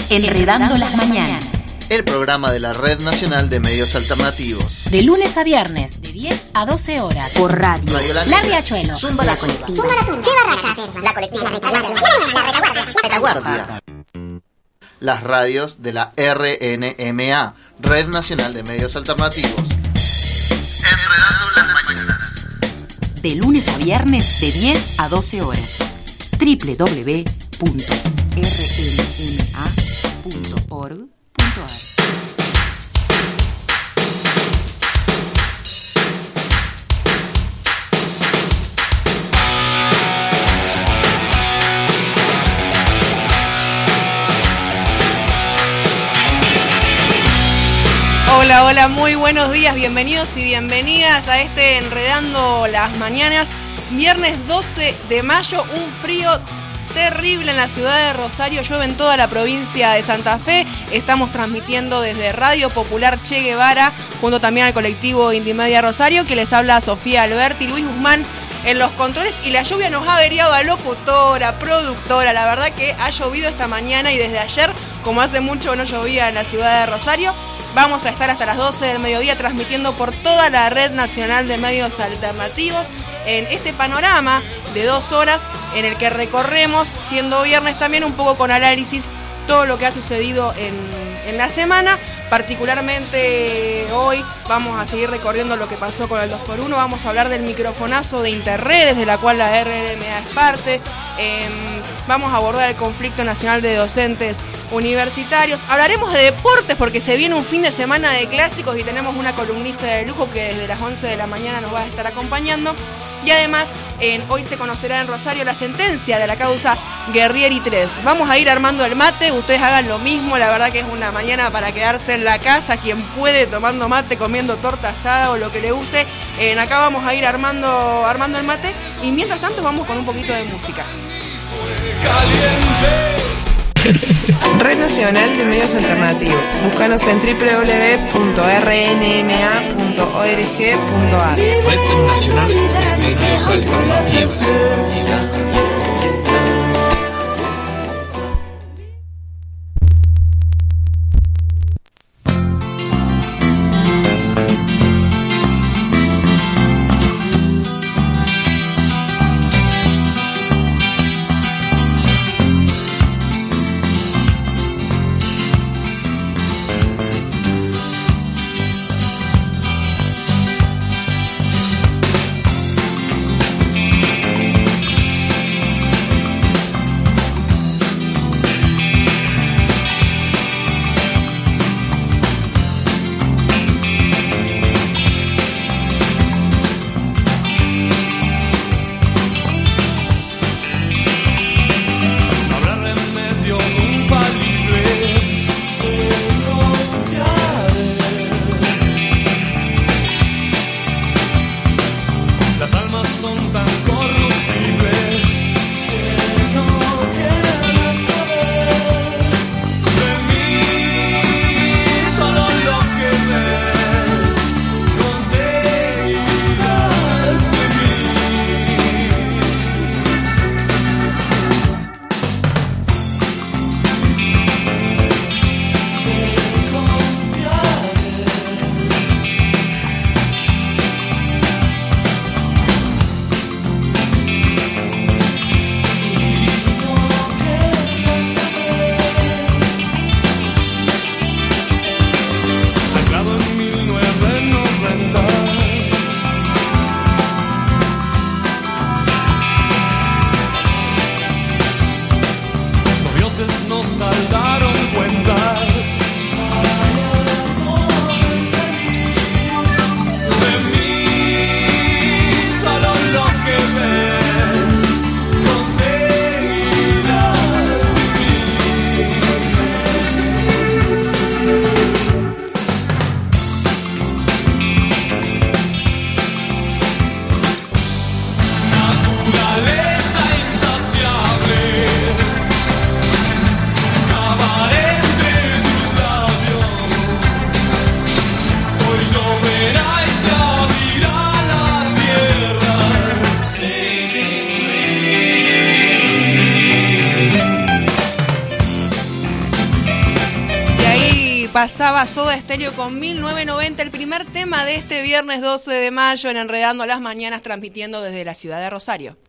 Enredando las Mañanas. El programa de la Red Nacional de Medios Alternativos. De lunes a viernes, de 10 a 12 horas. Por radio. La Riachuelo. Zumba la Colectiva. Chivarraca. La Colectiva. La Retaguardia. Las radios de la RNMA, Red Nacional de Medios Alternativos. Enredando las Mañanas. De lunes a viernes, de 10 a 12 horas. www.rnma.org.ar. Hola, hola, muy buenos días, bienvenidos y bienvenidas a este Enredando las Mañanas, viernes 12 de mayo, un frío terrible en la ciudad de Rosario, llueve en toda la provincia de Santa Fe, estamos transmitiendo desde Radio Popular Che Guevara, junto también al colectivo Intimedia Rosario, que les habla Sofía Alberti, Luis Guzmán en los controles, y la lluvia nos ha averiado a locutora, productora, la verdad que ha llovido esta mañana y desde ayer, como hace mucho no llovía en la ciudad de Rosario. Vamos a estar hasta las 12 del mediodía transmitiendo por toda la Red Nacional de Medios Alternativos en este panorama de 2 horas en el que recorremos, siendo viernes también, un poco con análisis todo lo que ha sucedido en la semana. Particularmente hoy vamos a seguir recorriendo lo que pasó con el 2x1, vamos a hablar del microfonazo de Interredes, de la cual la RNMA es parte, vamos a abordar el conflicto nacional de docentes universitarios, hablaremos de deportes porque se viene un fin de semana de clásicos y tenemos una columnista de lujo que desde las 11 de la mañana nos va a estar acompañando, y además hoy se conocerá en Rosario la sentencia de la causa Guerrieri 3. Vamos a ir armando el mate, ustedes hagan lo mismo, la verdad que es una mañana para quedarse en la casa, quien puede tomando mate, comiendo torta asada o lo que le guste. Acá vamos a ir armando el mate y mientras tanto vamos con un poquito de música. Red Nacional de Medios Alternativos. Búscanos en www.rnma.org.ar. Red Nacional de Medios Alternativos. pasaba Soda Stereo con 1990, el primer tema de este viernes 12 de mayo en Enredando las Mañanas, transmitiendo desde la ciudad de Rosario.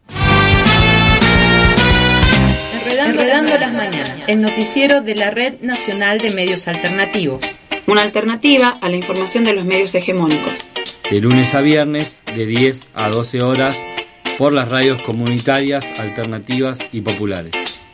Enredando las Mañanas, el noticiero de la Red Nacional de Medios Alternativos. Una alternativa a la información de los medios hegemónicos. De lunes a viernes, de 10 a 12 horas, por las radios comunitarias, alternativas y populares.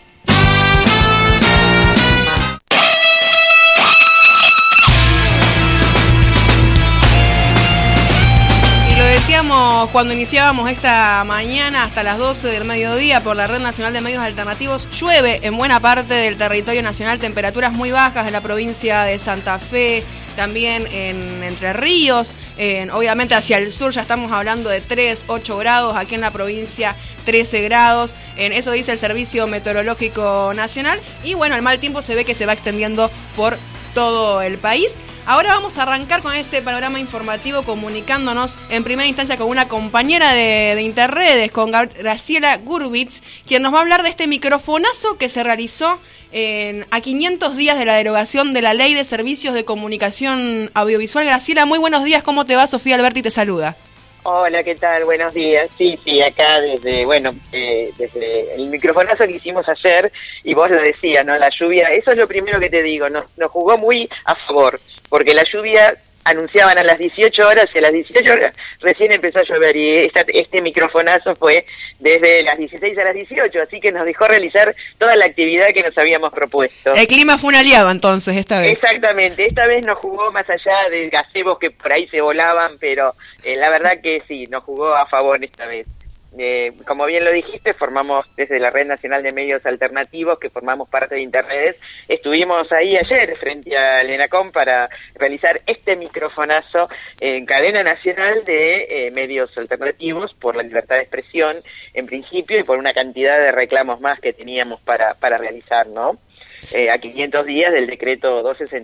Decíamos cuando iniciábamos esta mañana hasta las 12 del mediodía por la Red Nacional de Medios Alternativos, llueve en buena parte del territorio nacional, temperaturas muy bajas en la provincia de Santa Fe, también en Entre Ríos, obviamente hacia el sur ya estamos hablando de 8 grados, aquí en la provincia 13 grados, eso dice el Servicio Meteorológico Nacional, y bueno, el mal tiempo se ve que se va extendiendo por todo el país. Ahora vamos a arrancar con este panorama informativo comunicándonos en primera instancia con una compañera de Interredes, con Graciela Gurvitz, quien nos va a hablar de este microfonazo que se realizó a 500 días de la derogación de la Ley de Servicios de Comunicación Audiovisual. Graciela, muy buenos días, ¿cómo te va? Sofía Alberti te saluda. Hola, ¿qué tal? Buenos días. Sí, acá desde el microfonazo que hicimos ayer, y vos lo decías, ¿no? La lluvia, eso es lo primero que te digo, nos jugó muy a favor, porque la lluvia anunciaban a las 18 horas y a las 18 horas recién empezó a llover, y este microfonazo fue desde las 16 a las 18, así que nos dejó realizar toda la actividad que nos habíamos propuesto. El clima fue un aliado entonces esta vez. Exactamente, esta vez nos jugó más allá de gazebos que por ahí se volaban, pero la verdad que sí, nos jugó a favor esta vez. Como bien lo dijiste, formamos desde la Red Nacional de Medios Alternativos, que formamos parte de Interredes, estuvimos ahí ayer frente al ENACOM para realizar este microfonazo en cadena nacional de medios alternativos por la libertad de expresión en principio y por una cantidad de reclamos más que teníamos para realizar, ¿no? A 500 días del decreto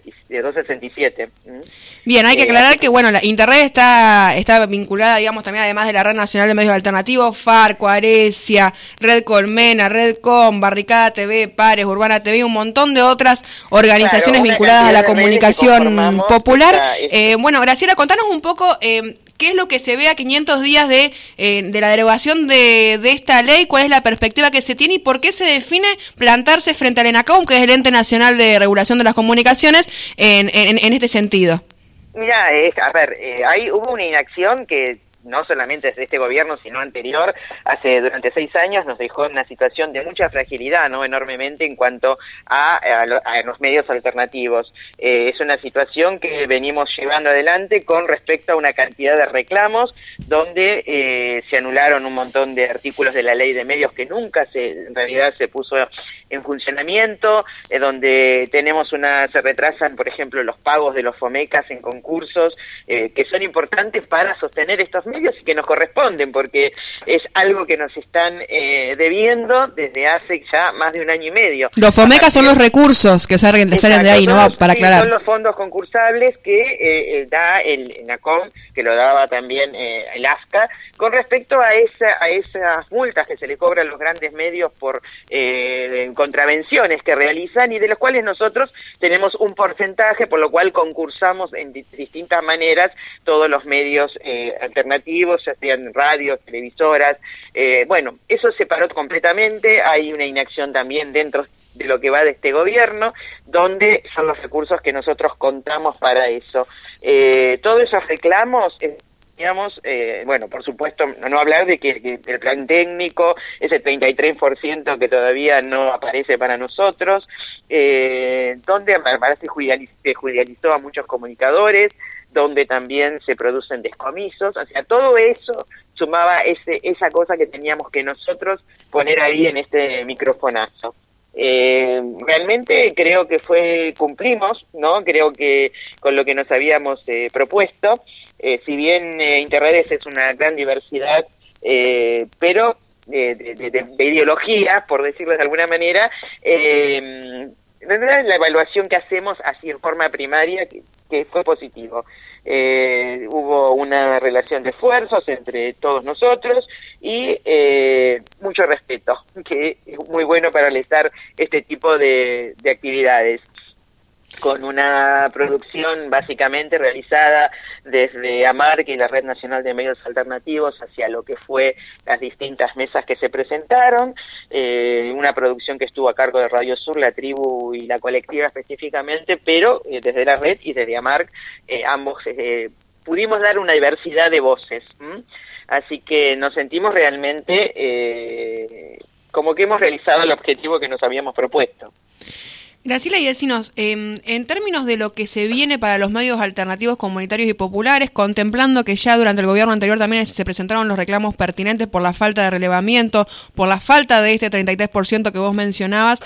267. Bien, hay que aclarar que bueno, la Interred está vinculada, digamos, también además de la Red Nacional de Medios Alternativos, Farco, Aresia, Red Colmena, Redcom, Barricada TV, Pares, Urbana TV, un montón de otras organizaciones vinculadas a la comunicación popular. Bueno, Graciela, contanos un poco ¿qué es lo que se ve a 500 días de la derogación de esta ley? ¿Cuál es la perspectiva que se tiene y por qué se define plantarse frente al ENACOM, que es el Ente Nacional de Regulación de las Comunicaciones, en este sentido? Mira, hubo una inacción que no solamente desde este gobierno, sino anterior, durante 6 años nos dejó en una situación de mucha fragilidad, ¿no? Enormemente en cuanto a los medios alternativos. Es una situación que venimos llevando adelante con respecto a una cantidad de reclamos, donde se anularon un montón de artículos de la ley de medios que nunca en realidad se puso en funcionamiento, donde se retrasan, por ejemplo, los pagos de los FOMECAS en concursos, que son importantes para sostener estos medios y que nos corresponden, porque es algo que nos están debiendo desde hace ya más de 1 año y medio. Los FOMECAS son los recursos que salen de ahí, ¿no? Para aclarar. Son los fondos concursables que da el ENACOM, que lo daba también el AFCA, con respecto a esas multas que se le cobran a los grandes medios por contravenciones que realizan y de los cuales nosotros tenemos un porcentaje, por lo cual concursamos en distintas maneras todos los medios alternativos, ya sean radios, televisoras. Bueno, eso se paró completamente, hay una inacción también dentro de lo que va de este gobierno, donde son los recursos que nosotros contamos para eso. Todos esos reclamos... bueno, por supuesto, no hablar de que el plan técnico es el 33% que todavía no aparece para nosotros, donde se judicializó a muchos comunicadores, donde también se producen descomisos, o sea, todo eso sumaba esa cosa que teníamos que nosotros poner ahí en este microfonazo. Realmente creo que cumplimos, ¿no? Creo que con lo que nos habíamos propuesto, si bien Interredes es una gran diversidad, pero de ideologías, por decirlo de alguna manera, la evaluación que hacemos así en forma primaria que fue positivo. Hubo una relación de esfuerzos entre todos nosotros y mucho respeto, que es muy bueno para realizar este tipo de actividades. con una producción básicamente realizada desde AMARC y la Red Nacional de Medios Alternativos hacia lo que fue las distintas mesas que se presentaron, una producción que estuvo a cargo de Radio Sur, La Tribu y La Colectiva específicamente, pero desde la Red y desde AMARC ambos pudimos dar una diversidad de voces, así que nos sentimos realmente como que hemos realizado el objetivo que nos habíamos propuesto. Graciela, y decinos, en términos de lo que se viene para los medios alternativos comunitarios y populares, contemplando que ya durante el gobierno anterior también se presentaron los reclamos pertinentes por la falta de relevamiento, por la falta de este 33% que vos mencionabas,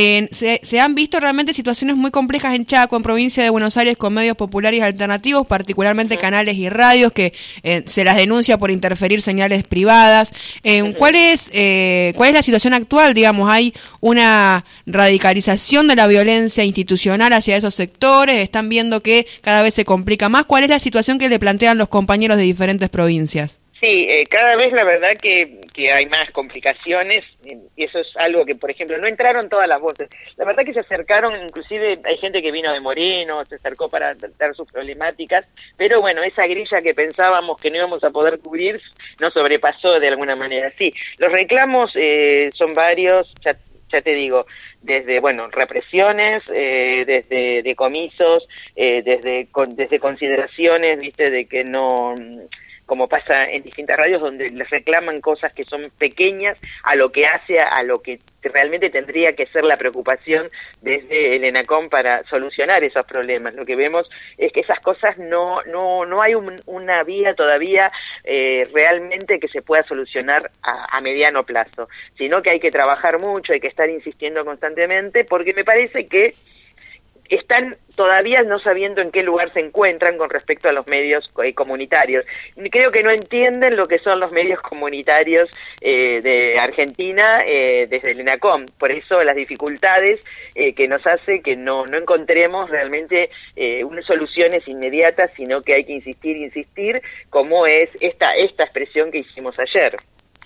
se han visto realmente situaciones muy complejas en Chaco, en provincia de Buenos Aires, con medios populares y alternativos, particularmente canales y radios que se las denuncia por interferir señales privadas. ¿Cuál es la situación actual? Digamos, ¿hay una radicalización de la violencia institucional hacia esos sectores? ¿Están viendo que cada vez se complica más? ¿Cuál es la situación que le plantean los compañeros de diferentes provincias? Sí, cada vez la verdad que hay más complicaciones, y eso es algo que, por ejemplo, no entraron todas las voces. La verdad que se acercaron, inclusive hay gente que vino de Moreno, se acercó para tratar sus problemáticas, pero bueno, esa grilla que pensábamos que no íbamos a poder cubrir nos sobrepasó de alguna manera. Sí, los reclamos son varios, ya te digo, desde, bueno, represiones, desde decomisos, desde consideraciones, viste, de que no, como pasa en distintas radios, donde les reclaman cosas que son pequeñas a lo que hace, a lo que realmente tendría que ser la preocupación desde el ENACOM para solucionar esos problemas. Lo que vemos es que esas cosas no hay una vía todavía realmente que se pueda solucionar a mediano plazo, sino que hay que trabajar mucho, hay que estar insistiendo constantemente, porque me parece que están todavía no sabiendo en qué lugar se encuentran con respecto a los medios comunitarios. Creo que no entienden lo que son los medios comunitarios de Argentina desde el ENACOM. Por eso las dificultades que nos hace que no encontremos realmente unas soluciones inmediatas, sino que hay que insistir, como es esta expresión que hicimos ayer.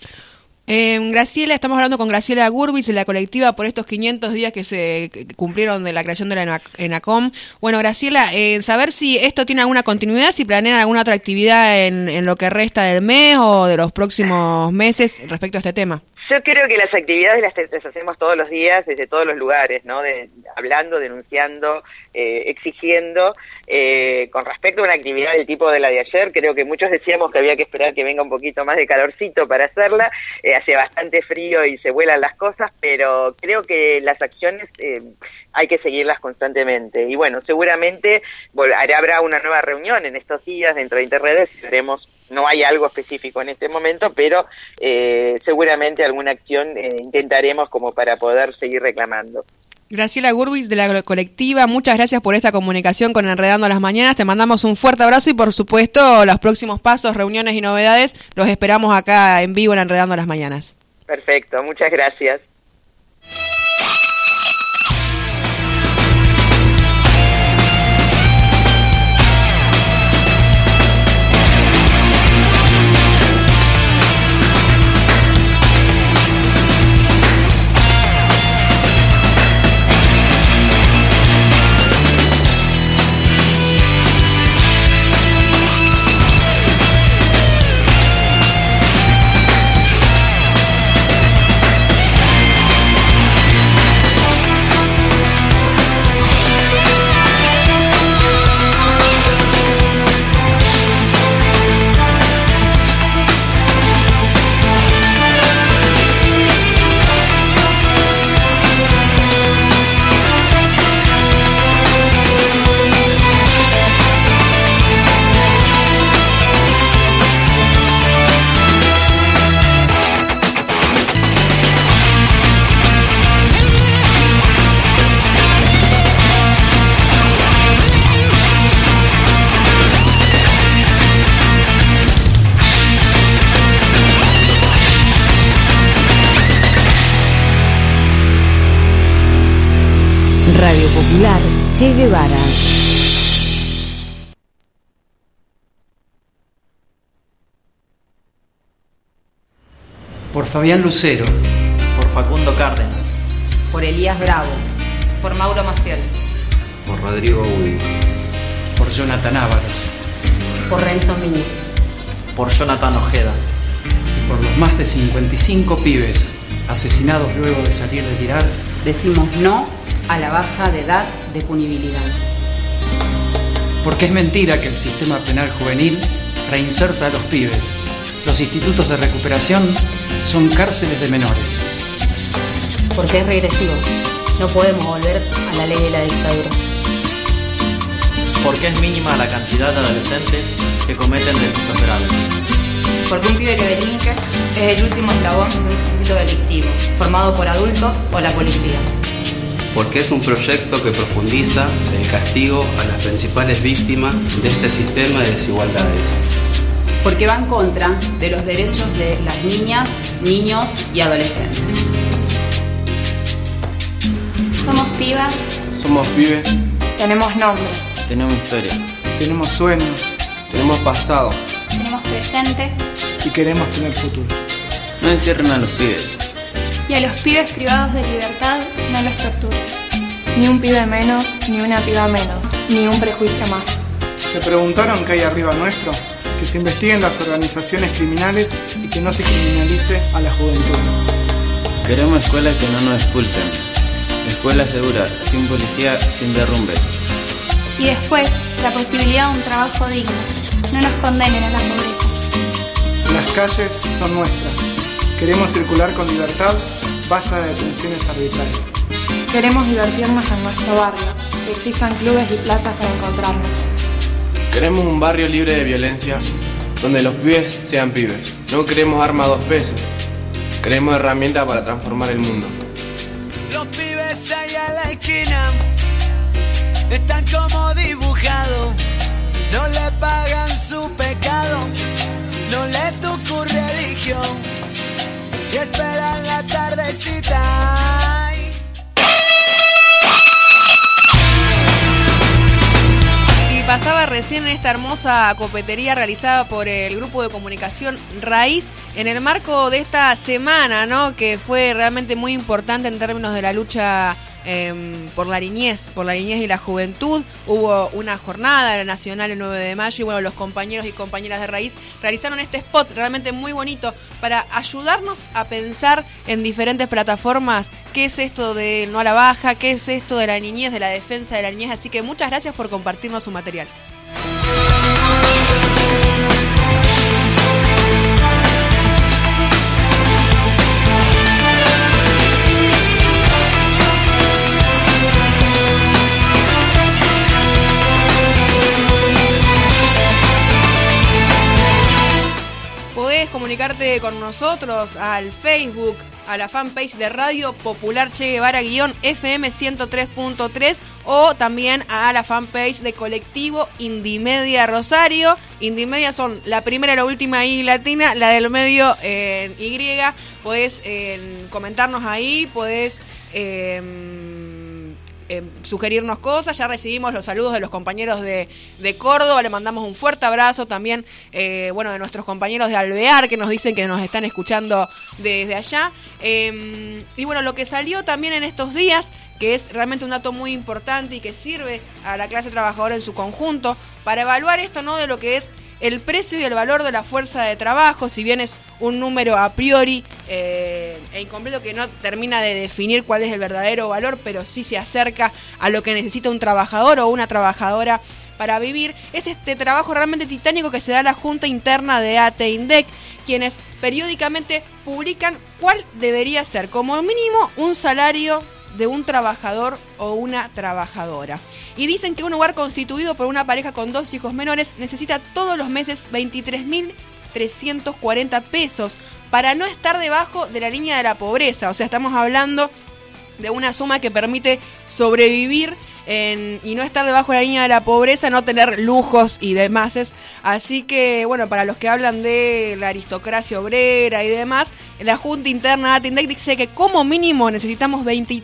Graciela, estamos hablando con Graciela Gurwitz de la colectiva por estos 500 días que se cumplieron de la creación de la ENACOM. Bueno, Graciela, saber si esto tiene alguna continuidad, si planean alguna otra actividad en lo que resta del mes o de los próximos meses respecto a este tema. Yo creo que las actividades las hacemos todos los días, desde todos los lugares, ¿no? Hablando, denunciando, exigiendo. Con respecto a una actividad del tipo de la de ayer, creo que muchos decíamos que había que esperar que venga un poquito más de calorcito para hacerla. Hace bastante frío y se vuelan las cosas, pero creo que las acciones hay que seguirlas constantemente. Y bueno, seguramente habrá una nueva reunión en estos días dentro de Interredes, veremos. No hay algo específico en este momento, pero seguramente alguna acción intentaremos como para poder seguir reclamando. Graciela Gurwitz de la colectiva, muchas gracias por esta comunicación con Enredando las Mañanas. Te mandamos un fuerte abrazo y por supuesto los próximos pasos, reuniones y novedades los esperamos acá en vivo en Enredando las Mañanas. Perfecto, muchas gracias. Radio Popular Che Guevara. Por Fabián Lucero. Por Facundo Cárdenas. Por Elías Bravo. Por Mauro Maciel. por Rodrigo Udi, por Jonathan Ábalos, por Renzo Miñi, por Jonathan Ojeda y por los más de 55 pibes asesinados luego de salir de tirar, decimos no a la baja de edad de punibilidad. Porque es mentira que el sistema penal juvenil reinserta a los pibes. Los institutos de recuperación son cárceles de menores. Porque es regresivo. No podemos volver a la ley de la dictadura. Porque es mínima la cantidad de adolescentes que cometen delitos graves. Porque un pibe que delinque es el último eslabón de un circuito delictivo, formado por adultos o la policía. Porque es un proyecto que profundiza el castigo a las principales víctimas de este sistema de desigualdades. Porque va en contra de los derechos de las niñas, niños y adolescentes. Somos pibas. Somos pibes. Tenemos nombres. Tenemos historia. Tenemos sueños. Tenemos pasado. Tenemos presente. Y queremos tener futuro. No encierren a los pibes. Y a los pibes privados de libertad no los torturen. Ni un pibe menos, ni una piba menos, ni un prejuicio más. ¿Se preguntaron qué hay arriba nuestro? Que se investiguen las organizaciones criminales y que no se criminalice a la juventud. Queremos escuelas que no nos expulsen. Escuela segura, sin policía, sin derrumbes. Y después, la posibilidad de un trabajo digno. No nos condenen a la pobreza. Las calles son nuestras. Queremos circular con libertad, basta de detenciones arbitrarias. Queremos divertirnos en nuestro barrio, que existan clubes y plazas para encontrarnos. Queremos un barrio libre de violencia, donde los pibes sean pibes. No queremos armas a 2 pesos. Queremos herramientas para transformar el mundo. Los pibes ahí a la esquina están como dibujados. No le pagan su pecado, no le tu religión. Y esperan la tardecita. Y pasaba recién en esta hermosa copetería realizada por el grupo de comunicación Raíz en el marco de esta semana, ¿no? Que fue realmente muy importante en términos de la lucha por la niñez y la juventud. Hubo una jornada nacional el 9 de mayo y bueno, los compañeros y compañeras de Raíz realizaron este spot realmente muy bonito para ayudarnos a pensar en diferentes plataformas qué es esto de no a la baja, qué es esto de la niñez, de la defensa de la niñez, así que muchas gracias por compartirnos su material. Podés comunicarte con nosotros al Facebook, a la fanpage de Radio Popular Che Guevara FM 103.3 o también a la fanpage de Colectivo Indimedia Rosario. Indimedia son la primera y la última I latina, la del medio en Y. Podés comentarnos ahí, podés sugerirnos cosas. Ya recibimos los saludos de los compañeros de Córdoba, le mandamos un fuerte abrazo también, de nuestros compañeros de Alvear que nos dicen que nos están escuchando desde allá, y bueno, lo que salió también en estos días, que es realmente un dato muy importante y que sirve a la clase trabajadora en su conjunto para evaluar esto, ¿no?, de lo que es el precio y el valor de la fuerza de trabajo, si bien es un número a priori e incompleto que no termina de definir cuál es el verdadero valor, pero sí se acerca a lo que necesita un trabajador o una trabajadora para vivir. Es este trabajo realmente titánico que se da a la Junta Interna de ATE-INDEC, quienes periódicamente publican cuál debería ser, como mínimo, un salario de un trabajador o una trabajadora. Y dicen que un hogar constituido por una pareja con 2 hijos menores necesita todos los meses 23.340 pesos para no estar debajo de la línea de la pobreza. O sea, estamos hablando de una suma que permite sobrevivir y no estar debajo de la línea de la pobreza, no tener lujos y demás. Así que, bueno, para los que hablan de la aristocracia obrera y demás, la Junta Interna de ATE-INDEC dice que como mínimo necesitamos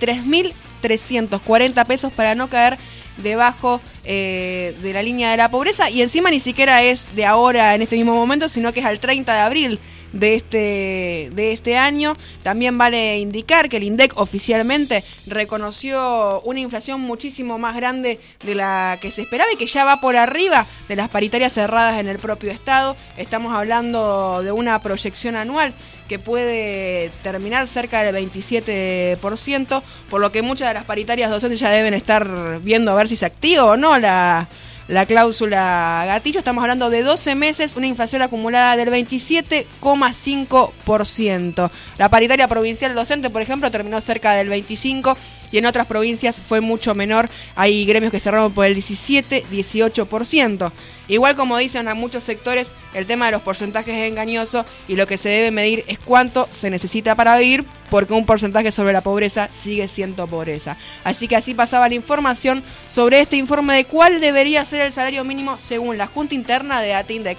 23.340 pesos para no caer debajo de la línea de la pobreza, y encima ni siquiera es de ahora en este mismo momento, sino que es al 30 de abril de este año. También vale indicar que el INDEC oficialmente reconoció una inflación muchísimo más grande de la que se esperaba y que ya va por arriba de las paritarias cerradas en el propio Estado. Estamos hablando de una proyección anual que puede terminar cerca del 27%, por lo que muchas de las paritarias docentes ya deben estar viendo a ver si se activa o no la cláusula gatillo. Estamos hablando de 12 meses, una inflación acumulada del 27,5%. La paritaria provincial docente, por ejemplo, terminó cerca del 25%, y en otras provincias fue mucho menor. Hay gremios que cerraron por el 17-18%. Igual, como dicen a muchos sectores, el tema de los porcentajes es engañoso y lo que se debe medir es cuánto se necesita para vivir, porque un porcentaje sobre la pobreza sigue siendo pobreza. Así que así pasaba la información sobre este informe de cuál debería ser el salario mínimo según la Junta Interna de ATINDEC.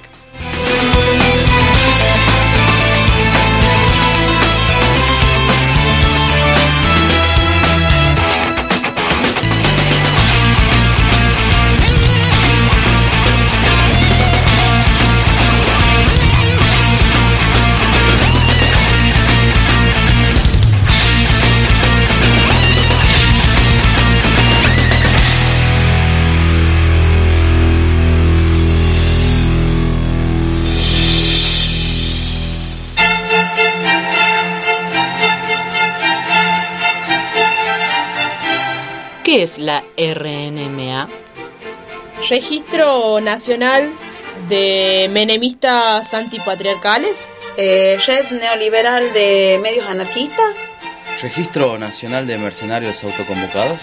¿Qué es la RNMA? Registro Nacional de Menemistas Antipatriarcales. Red Neoliberal de Medios Anarquistas. Registro Nacional de Mercenarios Autoconvocados.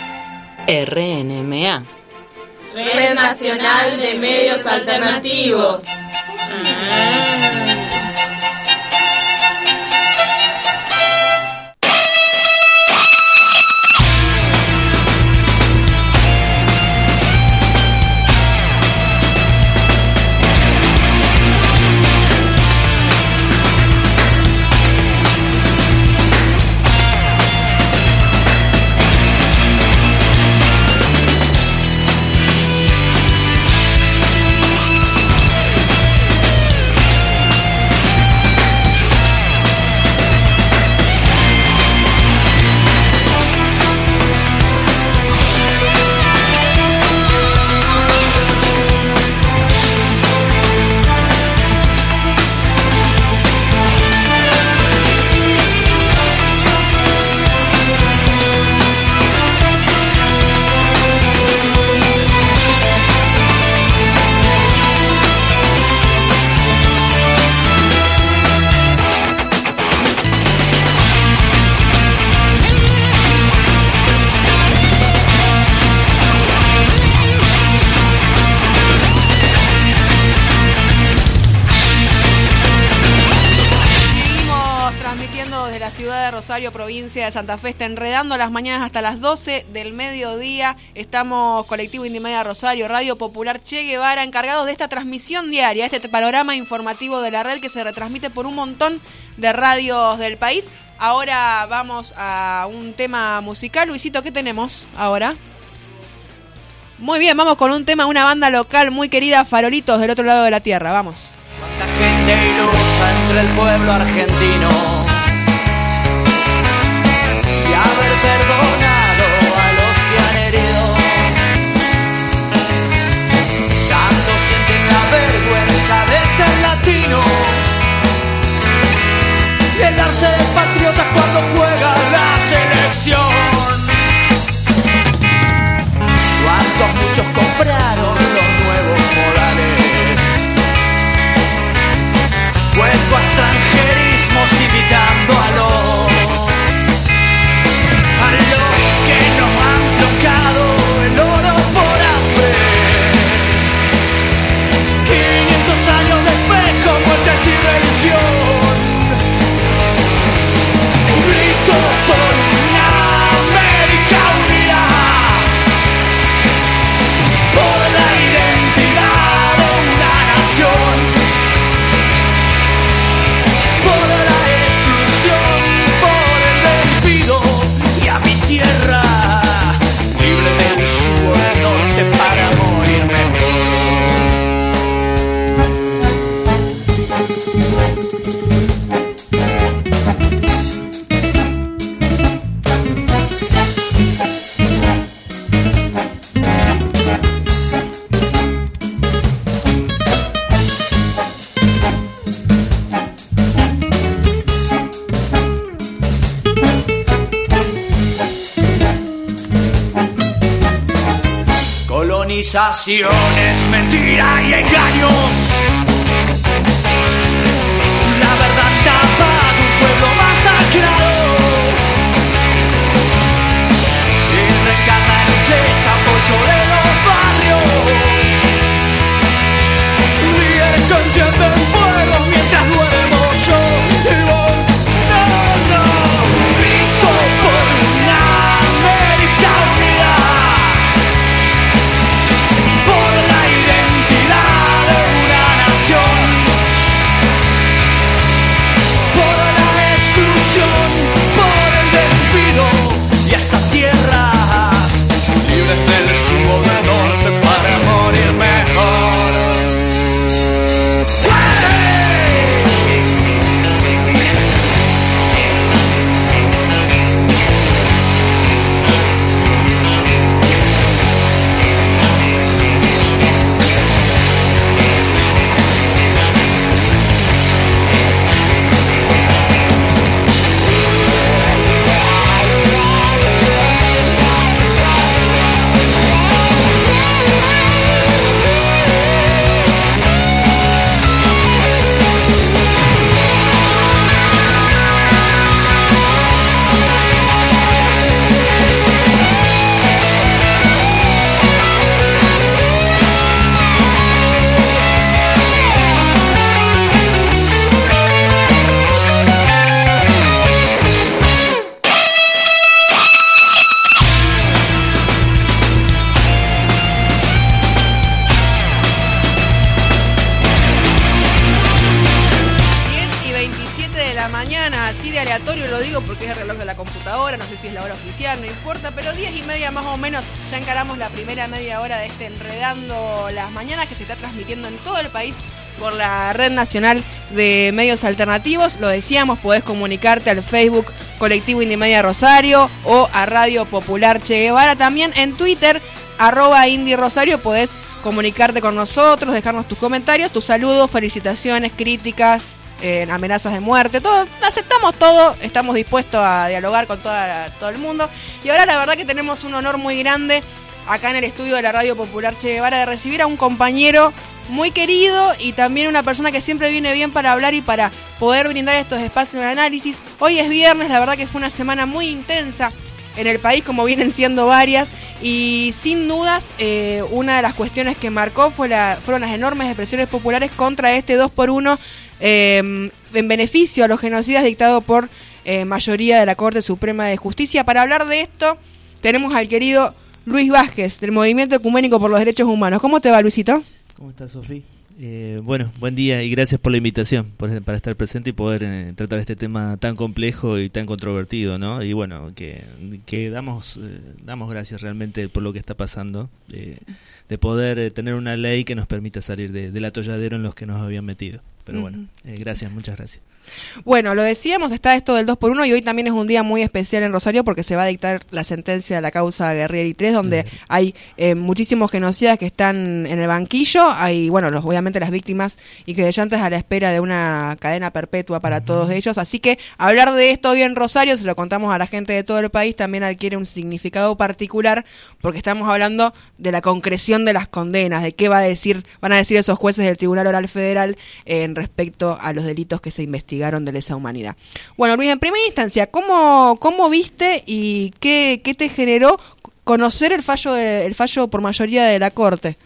RNMA. Red Nacional de Medios Alternativos. Provincia de Santa Fe, está enredando las mañanas hasta las 12 del mediodía. Estamos Colectivo Indymedia Rosario, Radio Popular Che Guevara, encargados de esta transmisión diaria, este panorama informativo de la red que se retransmite por un montón de radios del país. Ahora vamos a un tema musical. Luisito, ¿qué tenemos ahora? Muy bien, vamos con un tema, una banda local muy querida, Farolitos del otro lado de la tierra. Vamos. Cuánta gente ilusa entre el pueblo argentino, haber perdonado a los que han herido. Tanto sienten la vergüenza de ser latino y el darse de patriotas cuando juega la selección. Cuántos muchos compraron los nuevos modales, vuelco a extranjerismos y vitales. acusaciones, mentira y engaños. La verdad tapa de un pueblo masacrado y reencarna en un desapoyo de los barrios. Líder consciente en fuego mientras duermo yo y vos. No, no, grito por una América unida, por la identidad de una nación, por la exclusión, por el despido y hasta tierras libres del yugo del norte para morir mejor. Computadora, no sé si es la hora oficial, no importa, pero 10:30 más o menos ya encaramos la primera media hora de este Enredando las Mañanas, que se está transmitiendo en todo el país por la Red Nacional de Medios Alternativos. Lo decíamos, podés comunicarte al Facebook Colectivo Indimedia Rosario o a Radio Popular Che Guevara. También en Twitter, @IndieRosario, podés comunicarte con nosotros, dejarnos tus comentarios, tus saludos, felicitaciones, críticas, amenazas de muerte, todo, aceptamos todo, estamos dispuestos a dialogar con todo el mundo. Y ahora la verdad que tenemos un honor muy grande acá en el estudio de la Radio Popular Che Guevara de recibir a un compañero muy querido y también una persona que siempre viene bien para hablar y para poder brindar estos espacios de análisis. Hoy es viernes, la verdad que fue una semana muy intensa en el país, como vienen siendo varias, y sin dudas una de las cuestiones que marcó fueron las enormes expresiones populares contra este 2x1 en beneficio a los genocidas dictado por mayoría de la Corte Suprema de Justicia. Para hablar de esto tenemos al querido Luis Vázquez, del Movimiento Ecuménico por los Derechos Humanos. ¿Cómo te va, Luisito? ¿Cómo estás, Sofía? Bueno, buen día y gracias por la invitación, para estar presente y poder tratar este tema tan complejo y tan controvertido, ¿no? Y bueno, que damos gracias realmente por lo que está pasando, de poder tener una ley que nos permita salir del atolladero en los que nos habían metido. Pero bueno, gracias, muchas gracias. Bueno, lo decíamos, está esto del 2x1 y hoy también es un día muy especial en Rosario porque se va a dictar la sentencia de la causa Guerrieri 3, donde hay muchísimos genocidas que están en el banquillo. Hay, bueno, obviamente las víctimas y querellantes a la espera de una cadena perpetua para todos ellos. Así que hablar de esto hoy en Rosario, se lo contamos a la gente de todo el país, también adquiere un significado particular porque estamos hablando de la concreción de las condenas, de qué van a decir esos jueces del Tribunal Oral Federal en respecto a los delitos que se investigan de lesa humanidad. Bueno, Luis, en primera instancia, ¿cómo viste y qué te generó conocer el fallo por mayoría de la Corte?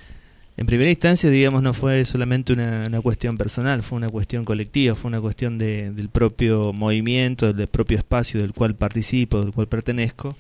En primera instancia, digamos, no fue solamente una cuestión personal, fue una cuestión colectiva, fue una cuestión del propio movimiento, del propio espacio del cual participo, del cual pertenezco,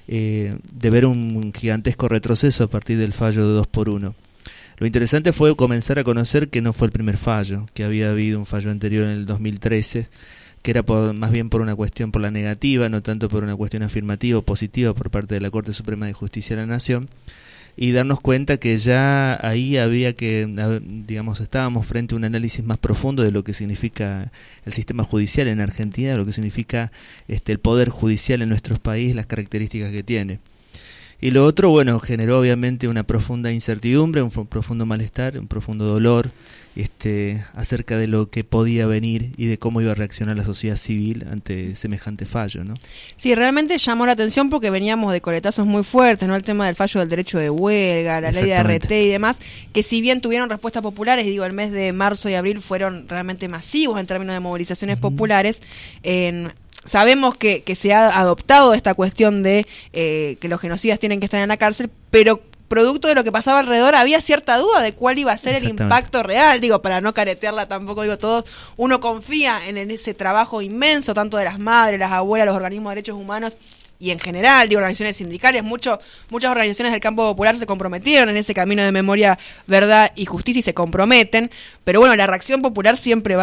de ver un gigantesco retroceso a partir del fallo de 2x1. Lo interesante fue comenzar a conocer que no fue el primer fallo, que había habido un fallo anterior en el 2013, que era más bien por una cuestión por la negativa, no tanto por una cuestión afirmativa o positiva por parte de la Corte Suprema de Justicia de la Nación, y darnos cuenta que ya ahí había que, digamos, estábamos frente a un análisis más profundo de lo que significa el sistema judicial en Argentina, lo que significa el poder judicial en nuestro país, las características que tiene. Y lo otro, bueno, generó obviamente una profunda incertidumbre, un profundo malestar, un profundo dolor acerca de lo que podía venir y de cómo iba a reaccionar la sociedad civil ante semejante fallo, ¿no? Sí, realmente llamó la atención porque veníamos de coletazos muy fuertes, ¿no? El tema del fallo del derecho de huelga, la ley de RT y demás, que si bien tuvieron respuestas populares, y el mes de marzo y abril fueron realmente masivos en términos de movilizaciones populares, sabemos que se ha adoptado esta cuestión de que los genocidas tienen que estar en la cárcel, pero producto de lo que pasaba alrededor había cierta duda de cuál iba a ser el impacto real, para no caretearla tampoco, todos, uno confía en ese trabajo inmenso, tanto de las madres, las abuelas, los organismos de derechos humanos, y en general, organizaciones sindicales, muchas organizaciones del campo popular se comprometieron en ese camino de memoria, verdad y justicia, y se comprometen, pero bueno, la reacción popular siempre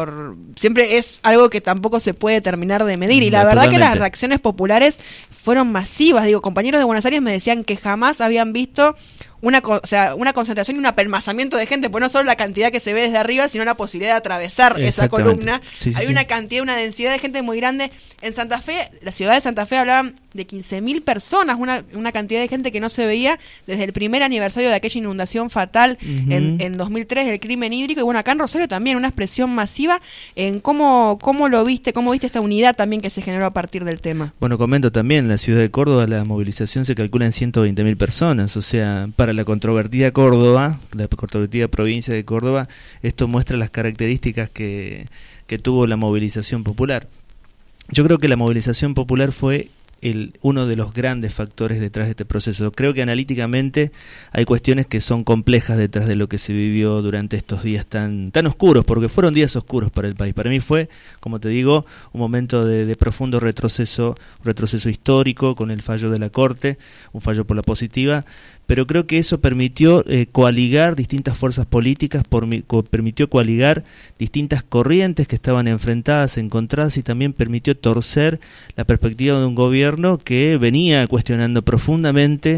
es algo que tampoco se puede terminar de medir, y la verdad que las reacciones populares fueron masivas. Compañeros de Buenos Aires me decían que jamás habían visto una concentración y un apelmazamiento de gente, pues no solo la cantidad que se ve desde arriba, sino la posibilidad de atravesar esa columna. Hay una cantidad, una densidad de gente muy grande. En Santa Fe, la ciudad de Santa Fe, hablaban de 15.000 personas, una cantidad de gente que no se veía desde el primer aniversario de aquella inundación fatal en 2003, el crimen hídrico. Y bueno, acá en Rosario también una expresión masiva. En ¿Cómo lo viste? ¿Cómo viste esta unidad también que se generó a partir del tema? Bueno, comento también, en la ciudad de Córdoba la movilización se calcula en 120.000 personas, o sea, para la controvertida Córdoba, la controvertida provincia de Córdoba, esto muestra las características que tuvo la movilización popular. Yo creo que la movilización popular fue uno de los grandes factores detrás de este proceso. Creo que analíticamente hay cuestiones que son complejas detrás de lo que se vivió durante estos días tan oscuros, porque fueron días oscuros para el país. Para mí fue, como te digo, un momento de profundo retroceso histórico con el fallo de la Corte, un fallo por la positiva, pero creo que eso permitió coaligar distintas fuerzas políticas, permitió coaligar distintas corrientes que estaban enfrentadas, encontradas, y también permitió torcer la perspectiva de un gobierno que venía cuestionando profundamente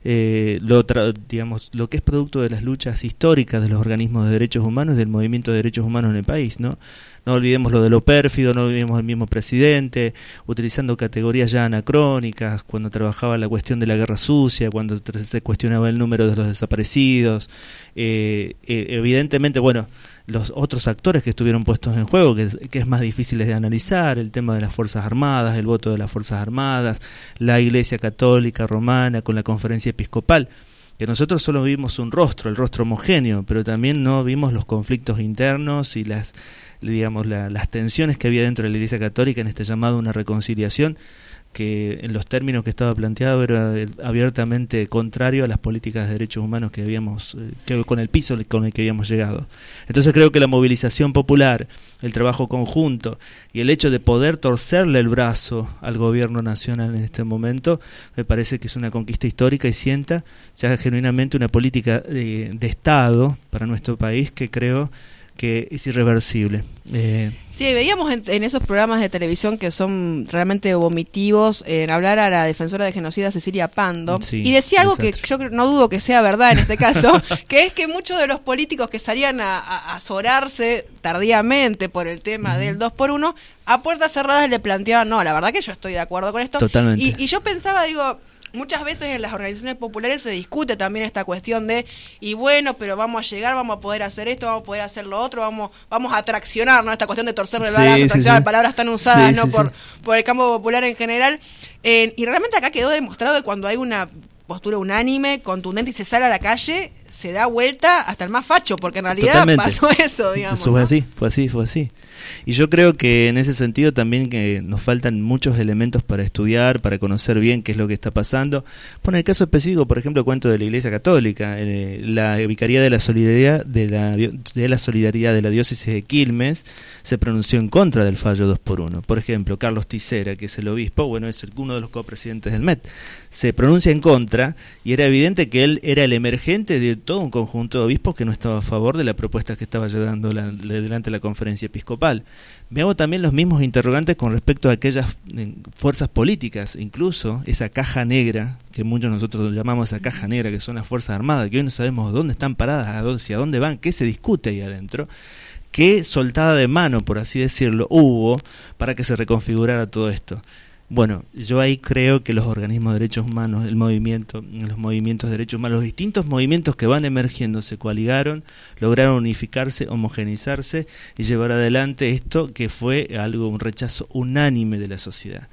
lo que es producto de las luchas históricas de los organismos de derechos humanos, del movimiento de derechos humanos en el país, ¿no? No olvidemos lo de lo pérfido, no olvidemos el mismo presidente, utilizando categorías ya anacrónicas, cuando trabajaba la cuestión de la guerra sucia, cuando se cuestionaba el número de los desaparecidos. Evidentemente, bueno, los otros actores que estuvieron puestos en juego, que es más difícil de analizar, el tema de las Fuerzas Armadas, el voto de las Fuerzas Armadas, la Iglesia Católica Romana con la Conferencia Episcopal, que nosotros solo vimos un rostro, el rostro homogéneo, pero también no vimos los conflictos internos y las tensiones que había dentro de la Iglesia Católica en este llamado a una reconciliación que en los términos que estaba planteado era abiertamente contrario a las políticas de derechos humanos con el piso con el que habíamos llegado. Entonces creo que la movilización popular, el trabajo conjunto y el hecho de poder torcerle el brazo al gobierno nacional en este momento, me parece que es una conquista histórica y sienta ya genuinamente una política de Estado para nuestro país que creo que es irreversible. Sí, veíamos en esos programas de televisión que son realmente vomitivos, hablar a la defensora de genocida Cecilia Pando, y decía algo que yo no dudo que sea verdad en este caso, que es que muchos de los políticos que salían a azorarse tardíamente por el tema del 2x1, a puertas cerradas le planteaban, no, la verdad que yo estoy de acuerdo con esto. Totalmente. Y yo pensaba, muchas veces en las organizaciones populares se discute también esta cuestión de, y bueno, pero vamos a llegar, vamos a poder hacer esto, vamos a poder hacer lo otro, vamos a traccionar, ¿no? Esta cuestión de torcerle el brazo, traccionar, palabras tan usadas, por el campo popular en general. Y realmente acá quedó demostrado que cuando hay una postura unánime, contundente y se sale a la calle, se da vuelta hasta el más facho, porque en realidad pasó eso, digamos. Fue así. Y yo creo que en ese sentido también que nos faltan muchos elementos para estudiar, para conocer bien qué es lo que está pasando. Bueno, en el caso específico, por ejemplo, cuento de la Iglesia Católica, la Vicaría de la Solidaridad de la Diócesis de Quilmes se pronunció en contra del fallo 2x1. Por ejemplo, Carlos Ticera, que es el obispo, bueno, es uno de los copresidentes del MET, se pronuncia en contra, y era evidente que él era el emergente de todo un conjunto de obispos que no estaba a favor de la propuesta que estaba llevando delante de la Conferencia Episcopal. Me hago también los mismos interrogantes con respecto a aquellas fuerzas políticas, incluso esa caja negra, que muchos nosotros llamamos esa caja negra, que son las Fuerzas Armadas, que hoy no sabemos dónde están paradas, hacia dónde van, qué se discute ahí adentro, qué soltada de mano, por así decirlo, hubo para que se reconfigurara todo esto. Bueno, yo ahí creo que los organismos de derechos humanos, los movimientos de derechos humanos, los distintos movimientos que van emergiendo se coaligaron, lograron unificarse, homogeneizarse y llevar adelante esto que fue un rechazo unánime de la sociedad.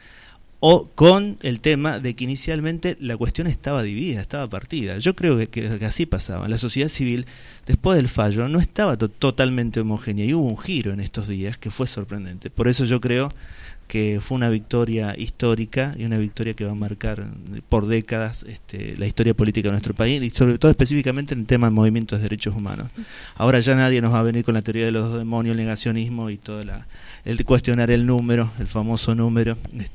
O con el tema de que inicialmente la cuestión estaba dividida, estaba partida. Yo creo que así pasaba. La sociedad civil, después del fallo, no estaba totalmente homogénea y hubo un giro en estos días que fue sorprendente. Por eso yo creo que fue una victoria histórica y una victoria que va a marcar por décadas la historia política de nuestro país y sobre todo específicamente en el tema de movimientos de derechos humanos. Ahora ya nadie nos va a venir con la teoría de los demonios, el negacionismo y todo el cuestionar el número, el famoso número.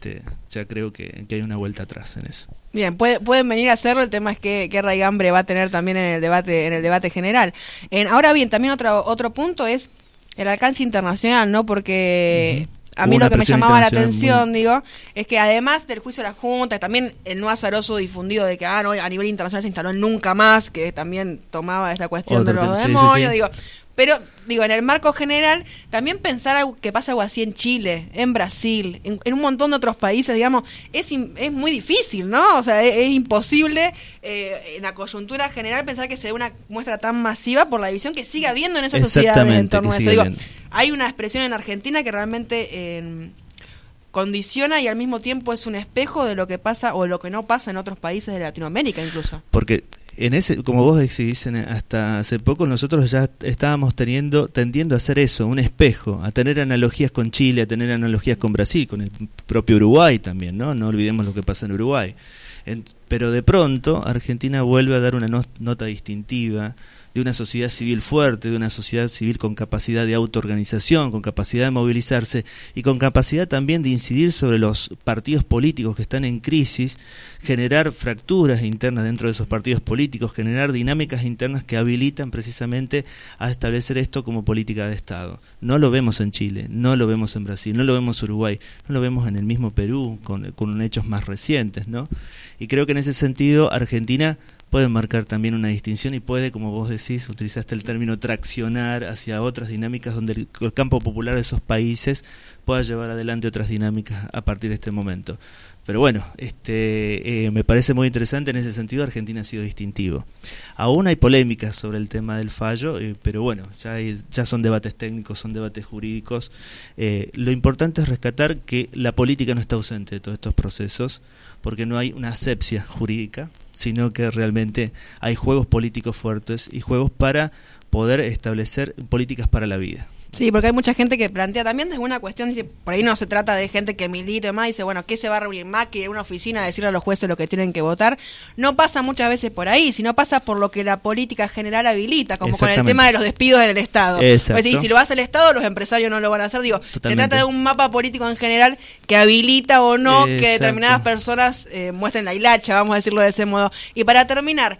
Ya creo que hay una vuelta atrás en eso. Bien, pueden venir a hacerlo. El tema es que raigambre va a tener también en el debate general. Ahora bien, también otro punto es el alcance internacional, ¿no? Porque a mí lo que me llamaba la atención, es que además del juicio de la Junta, también el no azaroso difundido de que no, a nivel internacional se instaló nunca más, que también tomaba esta cuestión de los demonios, pero en el marco general, también pensar que pasa algo así en Chile, en Brasil, en un montón de otros países, es muy difícil, ¿no? O sea, es imposible en la coyuntura general pensar que se dé una muestra tan masiva por la división que sigue habiendo en esa sociedad en torno a eso. Hay una expresión en Argentina que realmente condiciona y al mismo tiempo es un espejo de lo que pasa o lo que no pasa en otros países de Latinoamérica incluso. Porque como vos decís, hasta hace poco nosotros ya estábamos tendiendo a hacer eso, un espejo, a tener analogías con Chile, a tener analogías con Brasil, con el propio Uruguay también, ¿no? No olvidemos lo que pasa en Uruguay. Pero de pronto Argentina vuelve a dar una nota distintiva de una sociedad civil fuerte, de una sociedad civil con capacidad de autoorganización, con capacidad de movilizarse y con capacidad también de incidir sobre los partidos políticos que están en crisis, generar fracturas internas dentro de esos partidos políticos, generar dinámicas internas que habilitan precisamente a establecer esto como política de Estado. No lo vemos en Chile, no lo vemos en Brasil, no lo vemos en Uruguay, no lo vemos en el mismo Perú, con hechos más recientes, ¿no? Y creo que en ese sentido Argentina puede marcar también una distinción y puede, como vos decís, utilizaste el término traccionar hacia otras dinámicas donde el campo popular de esos países pueda llevar adelante otras dinámicas a partir de este momento. Pero bueno, me parece muy interesante en ese sentido. Argentina ha sido distintivo. Aún hay polémicas sobre el tema del fallo, pero bueno, ya son debates técnicos, son debates jurídicos. Lo importante es rescatar que la política no está ausente de todos estos procesos, porque no hay una asepsia jurídica, sino que realmente hay juegos políticos fuertes y juegos para poder establecer políticas para la vida. Sí, porque hay mucha gente que plantea también desde una cuestión, dice, por ahí no se trata de gente que milita y demás, dice, bueno, ¿qué se va a reunir más que en una oficina a decirle a los jueces lo que tienen que votar? No pasa muchas veces por ahí, sino pasa por lo que la política general habilita, como con el tema de los despidos en el Estado. Pues sí, si lo hace el Estado, los empresarios no lo van a hacer. Se trata de un mapa político en general que habilita o no que determinadas personas muestren la hilacha, vamos a decirlo de ese modo. Y para terminar,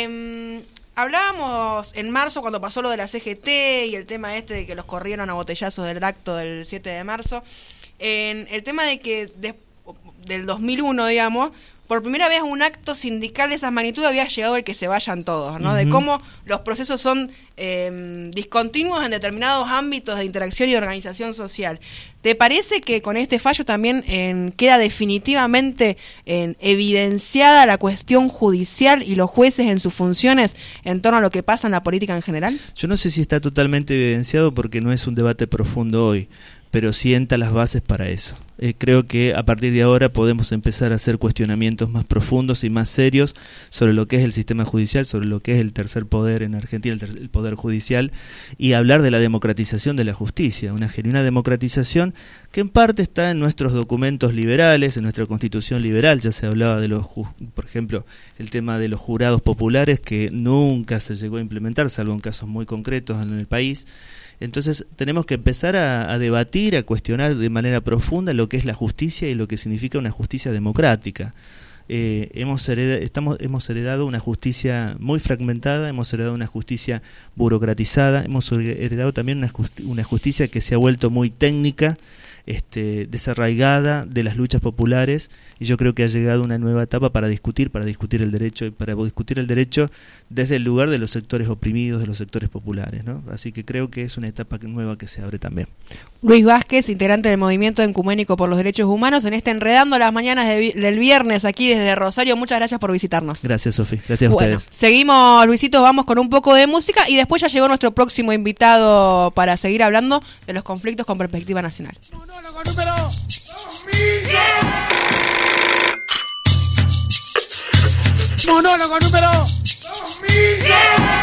hablábamos en marzo cuando pasó lo de la CGT y el tema de que los corrieron a botellazos del acto del 7 de marzo, en el tema de que del 2001, por primera vez un acto sindical de esa magnitud había llegado el que se vayan todos, ¿no? De cómo los procesos son discontinuos en determinados ámbitos de interacción y organización social. ¿Te parece que con este fallo también queda definitivamente evidenciada la cuestión judicial y los jueces en sus funciones en torno a lo que pasa en la política en general? Yo no sé si está totalmente evidenciado porque no es un debate profundo hoy, pero sienta las bases para eso. Creo que a partir de ahora podemos empezar a hacer cuestionamientos más profundos y más serios sobre lo que es el sistema judicial, sobre lo que es el tercer poder en Argentina, el poder judicial, y hablar de la democratización de la justicia, una genuina democratización que en parte está en nuestros documentos liberales, en nuestra constitución liberal. Ya se hablaba de por ejemplo, el tema de los jurados populares, que nunca se llegó a implementar, salvo en casos muy concretos en el país. Entonces tenemos que empezar a debatir, a cuestionar de manera profunda lo que es la justicia y lo que significa una justicia democrática. Hemos heredado una justicia muy fragmentada, hemos heredado una justicia burocratizada, hemos heredado también una justicia que se ha vuelto muy técnica desarraigada de las luchas populares, y yo creo que ha llegado una nueva etapa para discutir el derecho, y para discutir el derecho desde el lugar de los sectores oprimidos, de los sectores populares, ¿no? Así que creo que es una etapa nueva que se abre también. Luis Vázquez, integrante del Movimiento Ecuménico por los Derechos Humanos, en este Enredando las Mañanas del viernes aquí desde Rosario. Muchas gracias por visitarnos. Gracias, Sofi. Gracias a ustedes. Seguimos, Luisito, vamos con un poco de música y después ya llegó nuestro próximo invitado para seguir hablando de los conflictos con perspectiva nacional. Monólogo número 2010. Monólogo número 2010.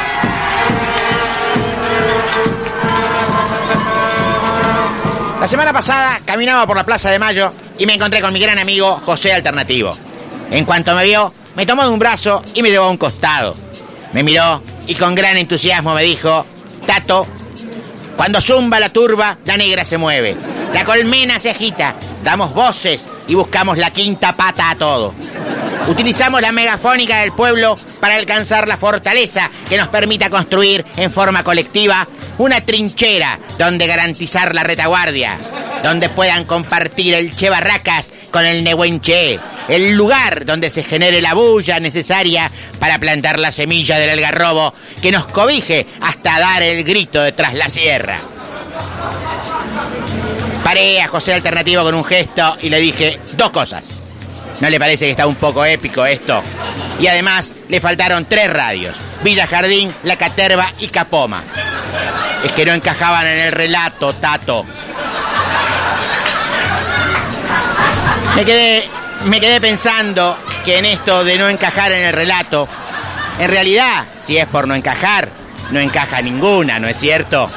La semana pasada caminaba por la Plaza de Mayo y me encontré con mi gran amigo José Alternativo. En cuanto me vio, me tomó de un brazo y me llevó a un costado. Me miró y con gran entusiasmo me dijo: Tato, cuando zumba la turba, la negra se mueve. La colmena se agita, damos voces y buscamos la quinta pata a todo. Utilizamos la megafónica del pueblo para alcanzar la fortaleza que nos permita construir en forma colectiva una trinchera donde garantizar la retaguardia, donde puedan compartir el Che Barracas con el Nehuenche, el lugar donde se genere la bulla necesaria para plantar la semilla del algarrobo que nos cobije hasta dar el grito de tras la sierra. Paré a José Alternativo con un gesto y le dije 2 cosas. ¿No le parece que está un poco épico esto? Y además le faltaron 3 radios: Villa Jardín, La Caterva y Capoma. Es que no encajaban en el relato, Tato. Me quedé pensando que en esto de no encajar en el relato, en realidad, si es por no encajar, no encaja ninguna, ¿no es cierto?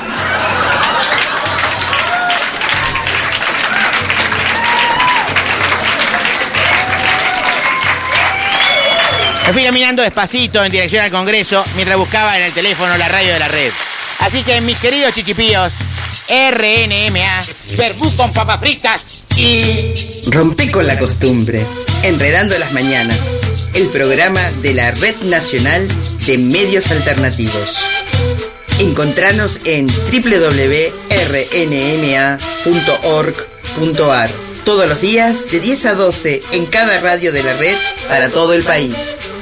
Me fui caminando despacito en dirección al Congreso mientras buscaba en el teléfono la radio de la red. Así que, mis queridos chichipíos, RNMA, verbú con papas fritas y... Rompé con la costumbre. Enredando las Mañanas, el programa de la Red Nacional de Medios Alternativos. Encontranos en www.rnma.org.ar todos los días de 10 a 12 en cada radio de la red para todo el país.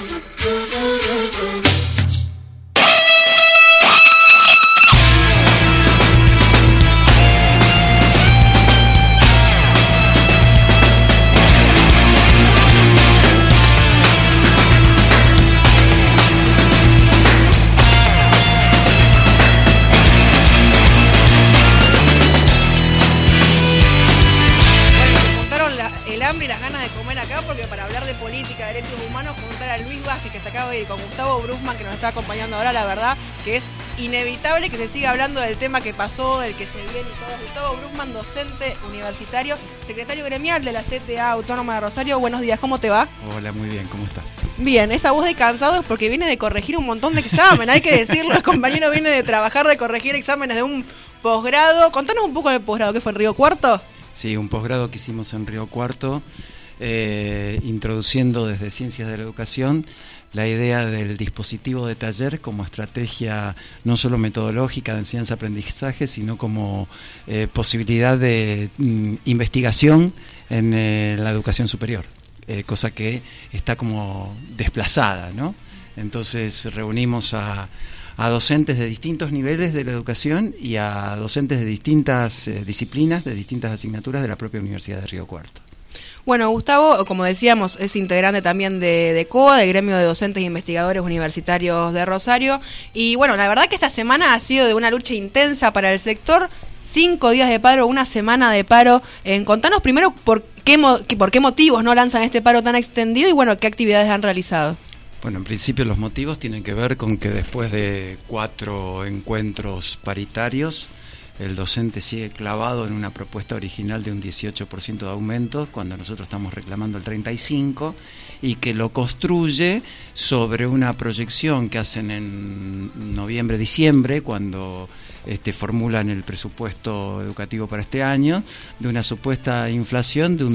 Con Gustavo Brusman, que nos está acompañando ahora. La verdad que es inevitable que se siga hablando del tema que pasó, del que se viene y todo. Gustavo Brusman, docente universitario, secretario gremial de la CTA Autónoma de Rosario. Buenos días, ¿cómo te va? Hola, muy bien, ¿cómo estás? Bien, esa voz de cansado es porque viene de corregir un montón de exámenes, hay que decirlo. El compañero viene de trabajar, de corregir exámenes de un posgrado. Contanos un poco del posgrado, ¿qué fue en Río Cuarto? Sí, un posgrado que hicimos en Río Cuarto, introduciendo desde Ciencias de la Educación la idea del dispositivo de taller como estrategia no solo metodológica de enseñanza-aprendizaje, sino como posibilidad de investigación en la educación superior, cosa que está como desplazada, ¿no? Entonces reunimos a docentes de distintos niveles de la educación y a docentes de distintas disciplinas, de distintas asignaturas de la propia Universidad de Río Cuarto. Bueno, Gustavo, como decíamos, es integrante también de COA, del Gremio de Docentes e Investigadores Universitarios de Rosario. Y bueno, la verdad que esta semana ha sido de una lucha intensa para el sector. 5 días de paro, una semana de paro. Contanos primero por qué motivos no lanzan este paro tan extendido y bueno, qué actividades han realizado. Bueno, en principio los motivos tienen que ver con que después de 4 encuentros paritarios, el docente sigue clavado en una propuesta original de un 18% de aumento, cuando nosotros estamos reclamando el 35%, y que lo construye sobre una proyección que hacen en noviembre-diciembre, cuando formulan el presupuesto educativo para este año, de una supuesta inflación de un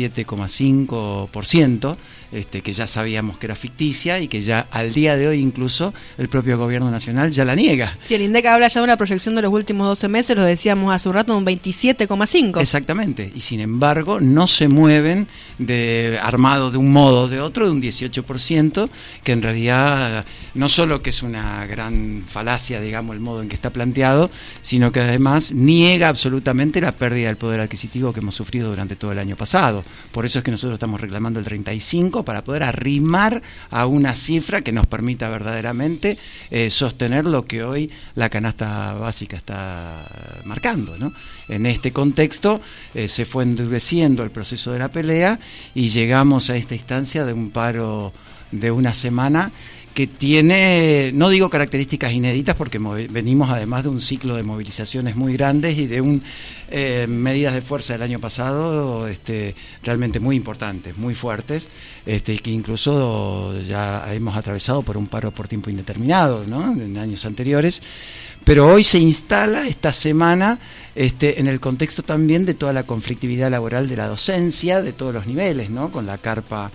17,5%, que ya sabíamos que era ficticia y que ya al día de hoy incluso el propio gobierno nacional ya la niega. Si el INDEC habla ya de una proyección de los últimos 12 meses, lo decíamos hace un rato, de un 27,5%. Exactamente, y sin embargo no se mueven armado de un modo o de otro, de un 18%, que en realidad no solo que es una gran falacia, digamos, el modo en que está planteado, sino que además niega absolutamente la pérdida del poder adquisitivo que hemos sufrido durante todo el año pasado. Por eso es que nosotros estamos reclamando el 35% para poder arrimar a una cifra que nos permita verdaderamente sostener lo que hoy la canasta básica está marcando, ¿no? En este contexto se fue endureciendo el proceso de la pelea y llegamos a esta instancia de un paro de una semana que tiene, no digo características inéditas, porque venimos además de un ciclo de movilizaciones muy grandes y de medidas de fuerza del año pasado realmente muy importantes, muy fuertes, que incluso ya hemos atravesado por un paro por tiempo indeterminado, ¿no?, en años anteriores. Pero hoy se instala esta semana en el contexto también de toda la conflictividad laboral de la docencia, de todos los niveles, ¿no?, con la carpa,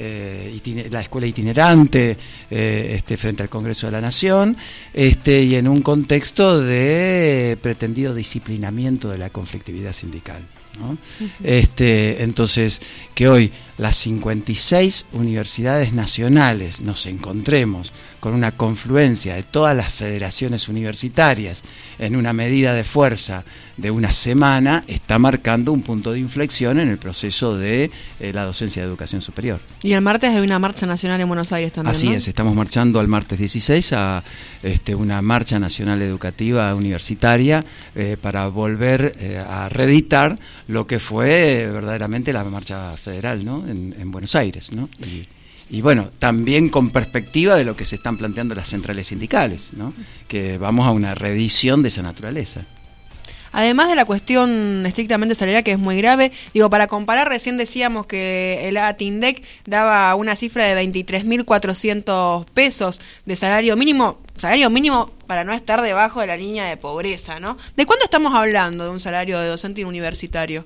la escuela itinerante frente al Congreso de la Nación, y en un contexto de pretendido disciplinamiento de la conflictividad sindical, ¿no? Entonces, que hoy las 56 universidades nacionales nos encontremos con una confluencia de todas las federaciones universitarias en una medida de fuerza de una semana, está marcando un punto de inflexión en el proceso de la docencia de educación superior. Y el martes hay una marcha nacional en Buenos Aires también, Así ¿no? es, estamos marchando al martes 16 a una marcha nacional educativa universitaria para volver a reeditar lo que fue verdaderamente la marcha federal, ¿no?, en Buenos Aires, ¿no? Y bueno, también con perspectiva de lo que se están planteando las centrales sindicales, ¿no?, que vamos a una reedición de esa naturaleza. Además de la cuestión estrictamente salarial, que es muy grave, para comparar, recién decíamos que el ATINDEC daba una cifra de 23.400 pesos de salario mínimo para no estar debajo de la línea de pobreza, ¿no? ¿De cuánto estamos hablando de un salario de docente universitario?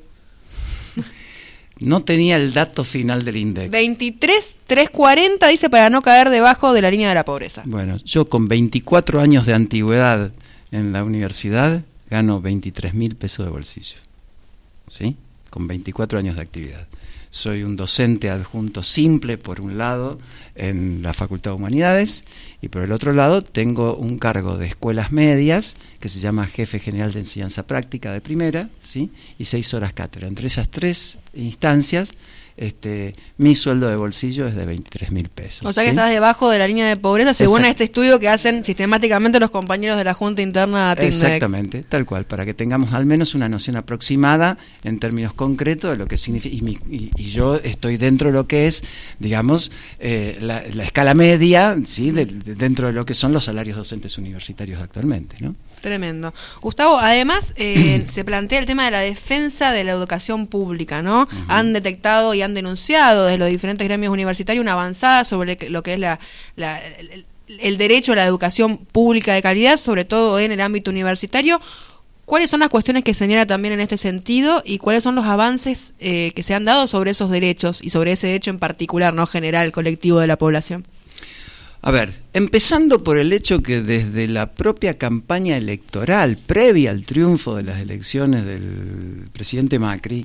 No tenía el dato final del INDEC. 23.340 dice, para no caer debajo de la línea de la pobreza. Bueno, yo con 24 años de antigüedad en la universidad gano 23.000 pesos de bolsillo, ¿sí? Con 24 años de actividad. Soy un docente adjunto simple, por un lado, en la Facultad de Humanidades, y por el otro lado tengo un cargo de escuelas medias, que se llama Jefe General de Enseñanza Práctica de primera, ¿sí?, y 6 horas cátedra. Entre esas 3 instancias, mi sueldo de bolsillo es de 23.000 pesos. O sea, ¿sí?, que estás debajo de la línea de pobreza, según este estudio que hacen sistemáticamente los compañeros de la Junta Interna de ATINDEC. Exactamente, tal cual, para que tengamos al menos una noción aproximada en términos concretos de lo que significa. Y yo estoy dentro de lo que es, digamos, la escala media, ¿sí?, dentro de lo que son los salarios docentes universitarios actualmente, ¿no? Tremendo. Gustavo, además se plantea el tema de la defensa de la educación pública, ¿no? Uh-huh. Han detectado y han denunciado desde los diferentes gremios universitarios una avanzada sobre lo que es el derecho a la educación pública de calidad, sobre todo en el ámbito universitario. ¿Cuáles son las cuestiones que señala también en este sentido y cuáles son los avances que se han dado sobre esos derechos y sobre ese derecho en particular, no general, colectivo de la población? A ver, empezando por el hecho que desde la propia campaña electoral, previa al triunfo de las elecciones del presidente Macri,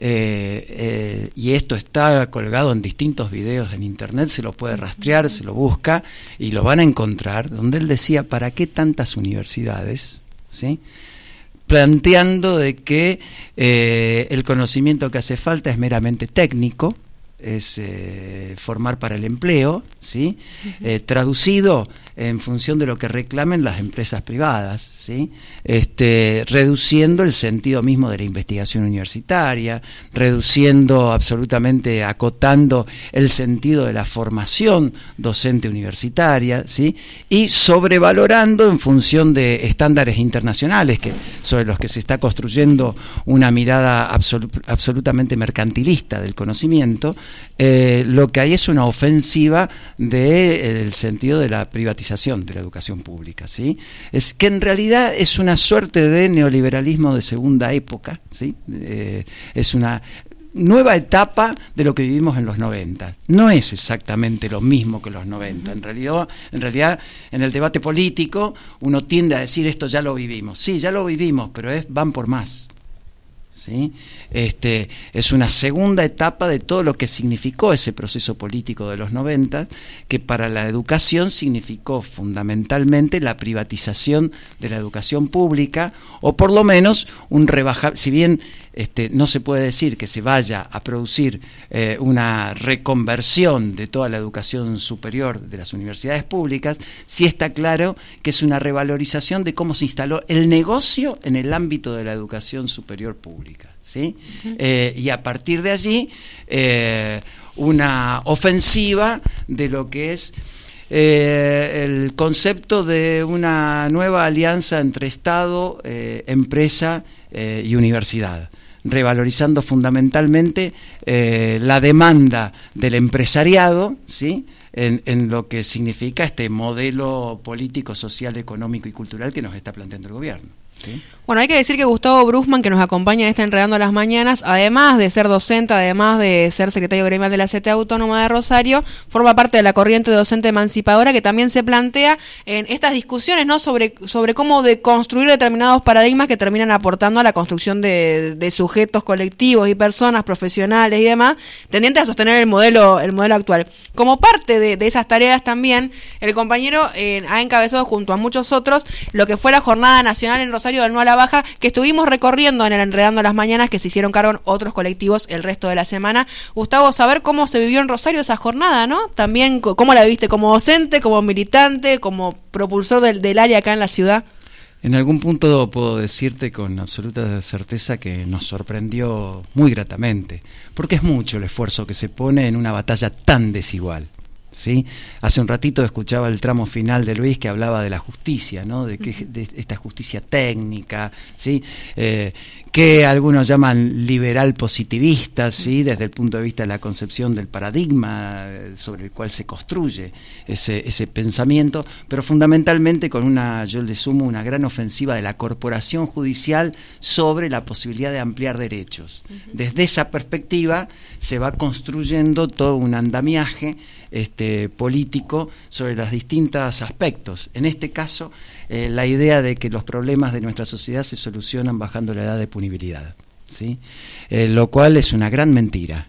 y esto está colgado en distintos videos en internet, se lo puede rastrear, se lo busca y lo van a encontrar, donde él decía, ¿para qué tantas universidades? ¿Sí? Planteando de que el conocimiento que hace falta es meramente técnico, es formar para el empleo, ¿sí? Uh-huh. Traducido en función de lo que reclamen las empresas privadas, ¿sí? Reduciendo el sentido mismo de la investigación universitaria, reduciendo absolutamente, acotando el sentido de la formación docente universitaria, ¿sí? Y sobrevalorando en función de estándares internacionales sobre los que se está construyendo una mirada absolutamente mercantilista del conocimiento. Lo que hay es una ofensiva del sentido de la privatización de la educación pública, ¿sí? Es que en realidad realidad es una suerte de neoliberalismo de segunda época, ¿sí? Es una nueva etapa de lo que vivimos en los 90. No es exactamente lo mismo que los 90. En realidad, en el debate político uno tiende a decir esto ya lo vivimos. Sí, ya lo vivimos, pero van por más. ¿Sí? Es una segunda etapa de todo lo que significó ese proceso político de los 90, que para la educación significó fundamentalmente la privatización de la educación pública, o por lo menos un rebajar, si bien no se puede decir que se vaya a producir una reconversión de toda la educación superior de las universidades públicas, sí está claro que es una revalorización de cómo se instaló el negocio en el ámbito de la educación superior pública. ¿Sí? Y a partir de allí una ofensiva de lo que es el concepto de una nueva alianza entre Estado, empresa y universidad, revalorizando fundamentalmente la demanda del empresariado, ¿sí? En lo que significa este modelo político, social, económico y cultural que nos está planteando el gobierno. ¿Sí? Bueno, hay que decir que Gustavo Brusman, que nos acompaña en esta Enredando las Mañanas, además de ser docente, además de ser secretario gremial de la CTA Autónoma de Rosario, forma parte de la corriente docente emancipadora que también se plantea en estas discusiones, ¿no?, sobre cómo deconstruir determinados paradigmas que terminan aportando a la construcción de sujetos colectivos y personas profesionales y demás, tendientes a sostener el modelo actual. Como parte de esas tareas también, el compañero ha encabezado junto a muchos otros lo que fue la Jornada Nacional en Rosario del No a la Baja, que estuvimos recorriendo en el Enredando las Mañanas, que se hicieron cargo otros colectivos el resto de la semana. Gustavo, saber cómo se vivió en Rosario esa jornada, ¿no? También, ¿cómo la viste como docente, como militante, como propulsor del área acá en la ciudad? En algún punto puedo decirte con absoluta certeza que nos sorprendió muy gratamente, porque es mucho el esfuerzo que se pone en una batalla tan desigual. ¿Sí? Hace un ratito escuchaba el tramo final de Luis que hablaba de la justicia, ¿no? De esta justicia técnica, ¿sí? Que algunos llaman liberal positivista, ¿sí? Desde el punto de vista de la concepción del paradigma sobre el cual se construye ese pensamiento, pero fundamentalmente con yo le sumo una gran ofensiva de la corporación judicial sobre la posibilidad de ampliar derechos. Desde esa perspectiva se va construyendo todo un andamiaje político sobre los distintos aspectos. En este caso, la idea de que los problemas de nuestra sociedad se solucionan bajando la edad de punibilidad, ¿sí? Lo cual es una gran mentira.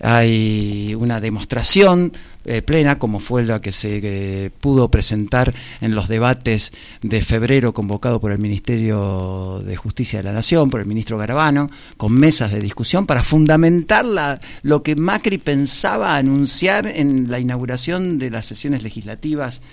Hay una demostración plena, como fue la que se pudo presentar en los debates de febrero convocado por el Ministerio de Justicia de la Nación, por el ministro Garabano, con mesas de discusión para fundamentar lo que Macri pensaba anunciar en la inauguración de las sesiones legislativas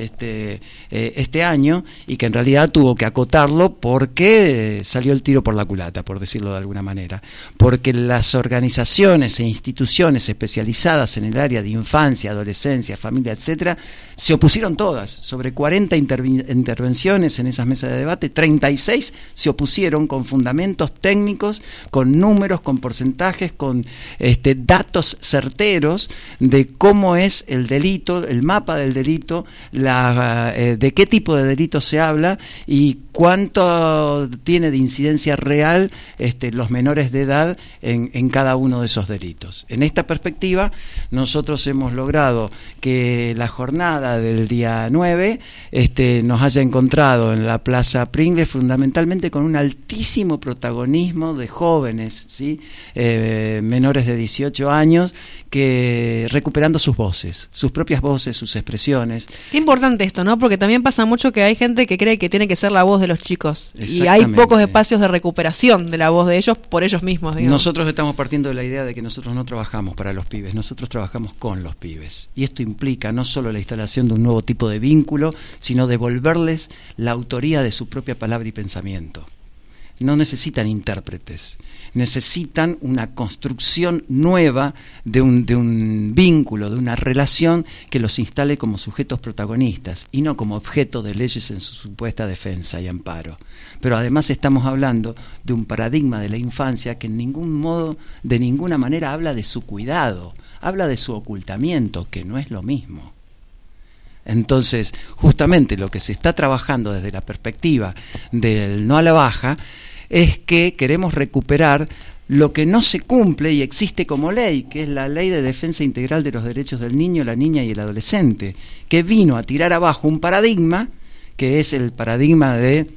este año, y que en realidad tuvo que acotarlo porque salió el tiro por la culata, por decirlo de alguna manera, porque las organizaciones e instituciones especializadas en el área de infancia, adolescencia, familia, etcétera, se opusieron todas. Sobre 40 intervenciones en esas mesas de debate, 36 se opusieron con fundamentos técnicos, con números, con porcentajes, con datos certeros de cómo es el delito, el mapa del delito, de qué tipo de delito se habla y cuánto tiene de incidencia real los menores de edad en cada uno de esos delitos. En esta perspectiva, nosotros hemos logrado que la jornada del día 9 nos haya encontrado en la Plaza Pringles fundamentalmente con un altísimo protagonismo de jóvenes, ¿sí? Menores de 18 años, que recuperando sus voces, sus propias voces, sus expresiones. Qué importante esto, ¿no? Porque también pasa mucho que hay gente que cree que tiene que ser la voz de los chicos y hay pocos espacios de recuperación de la voz de ellos por ellos mismos, digamos. Nosotros estamos partiendo de la idea de que nosotros no trabajamos para los pibes, nosotros trabajamos con los pibes, y esto implica no solo la instalación de un nuevo tipo de vínculo, sino devolverles la autoría de su propia palabra y pensamiento. No necesitan intérpretes, necesitan una construcción nueva de un vínculo, de una relación que los instale como sujetos protagonistas y no como objeto de leyes en su supuesta defensa y amparo. Pero además estamos hablando de un paradigma de la infancia que en ningún modo, de ninguna manera habla de su cuidado, habla de su ocultamiento, que no es lo mismo. Entonces, justamente lo que se está trabajando desde la perspectiva del no a la baja es que queremos recuperar lo que no se cumple y existe como ley, que es la Ley de Defensa Integral de los Derechos del Niño, la Niña y el Adolescente, que vino a tirar abajo un paradigma, que es el paradigma de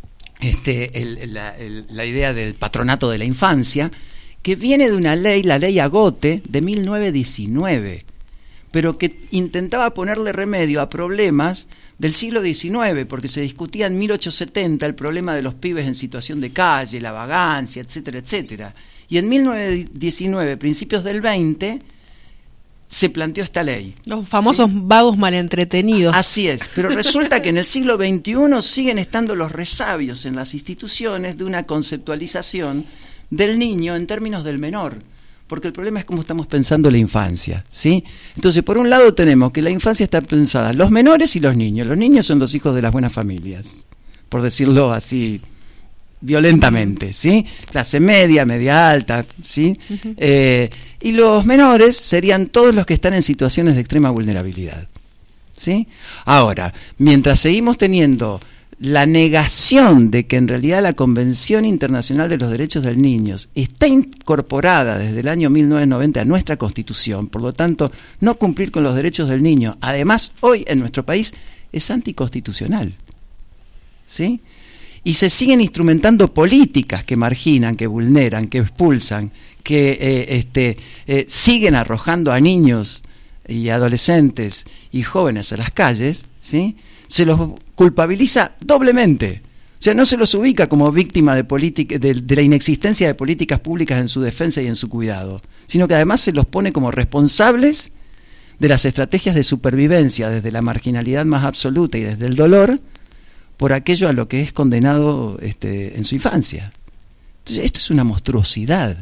la idea del patronato de la infancia, que viene de una ley, la Ley Agote, de 1919, pero que intentaba ponerle remedio a problemas del siglo XIX, porque se discutía en 1870 el problema de los pibes en situación de calle, la vagancia, etcétera, etcétera. Y en 1919, principios del 20, se planteó esta ley. Los famosos vagos malentretenidos. Así es, pero resulta que en el siglo XXI siguen estando los resabios en las instituciones de una conceptualización del niño en términos del menor. Porque el problema es cómo estamos pensando la infancia, ¿sí? Entonces, por un lado tenemos que la infancia está pensada los menores y los niños. Los niños son los hijos de las buenas familias, por decirlo así violentamente, ¿sí? Clase media, media alta, ¿sí? Uh-huh. Y los menores serían todos los que están en situaciones de extrema vulnerabilidad, ¿sí? Ahora, mientras seguimos teniendo la negación de que en realidad la Convención Internacional de los Derechos del Niño está incorporada desde el año 1990 a nuestra Constitución, por lo tanto, no cumplir con los derechos del niño, además, hoy en nuestro país, es anticonstitucional, ¿sí? Y se siguen instrumentando políticas que marginan, que vulneran, que expulsan, que siguen arrojando a niños y adolescentes y jóvenes a las calles, ¿sí? Se los culpabiliza doblemente. O sea, no se los ubica como víctima de la inexistencia de políticas públicas en su defensa y en su cuidado, sino que además se los pone como responsables de las estrategias de supervivencia desde la marginalidad más absoluta y desde el dolor por aquello a lo que es condenado en su infancia. Entonces, esto es una monstruosidad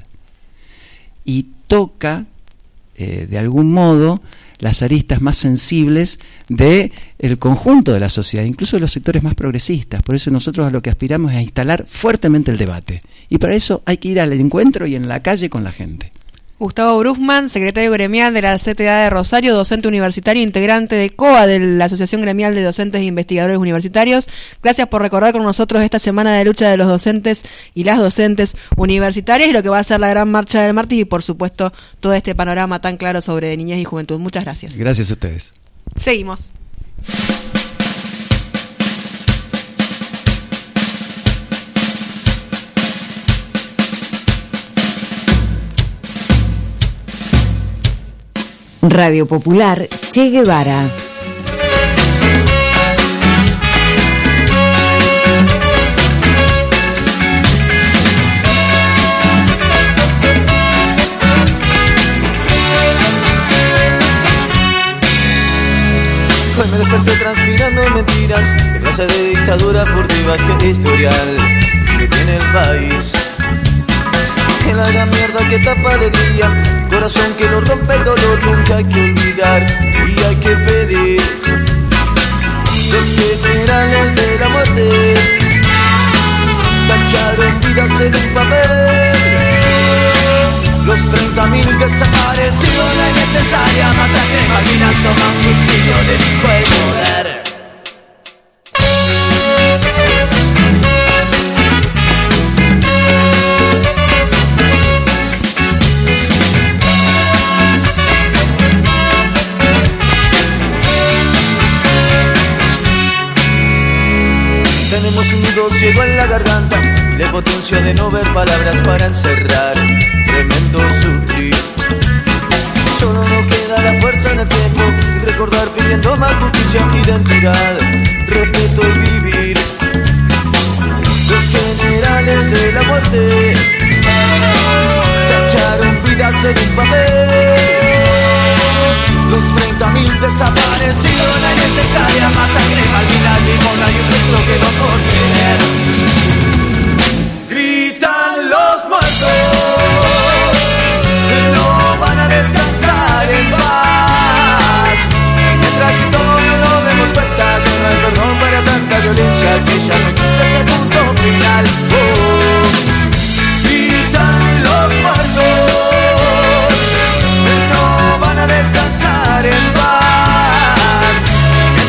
y toca, de algún modo, las aristas más sensibles del conjunto de la sociedad, incluso de los sectores más progresistas. Por eso nosotros a lo que aspiramos es a instalar fuertemente el debate. Y para eso hay que ir al encuentro y en la calle con la gente. Gustavo Brusman, secretario gremial de la CTA de Rosario, docente universitario, integrante de COA, de la Asociación Gremial de Docentes e Investigadores Universitarios. Gracias por recordar con nosotros esta semana de lucha de los docentes y las docentes universitarias y lo que va a ser la gran marcha del martes y, por supuesto, todo este panorama tan claro sobre niñez y juventud. Muchas gracias. Gracias a ustedes. Seguimos. Radio Popular Che Guevara. Hoy me desperté transpirando mentiras, qué clase de dictadura furtiva es que historial que tiene el país. En la gran mierda que tapa alegría, corazón que lo rompe el dolor, nunca hay que olvidar y hay que pedir. Los generales de la muerte tacharon vidas en un papel. Los 30.000 desaparecidos, la innecesaria masacre, máquinas toman subsidio, le dijo el poder. Tenemos un nudo ciego en la garganta y la potencia de no ver palabras para encerrar tremendo sufrir. Solo no queda la fuerza en el tiempo y recordar pidiendo más justicia, identidad, respeto y vivir. Los generales de la muerte tacharon vidas en un papel. Los 30.000 desaparecidos, la innecesaria masacre, Malvinas, Limona y un beso que no contener. Gritan los muertos, no van a descansar en paz. Mientras que todos nos demos cuenta que no hay perdón para tanta violencia, que ya no existe ese punto final. Gritan los muertos, no van a descansar en paz.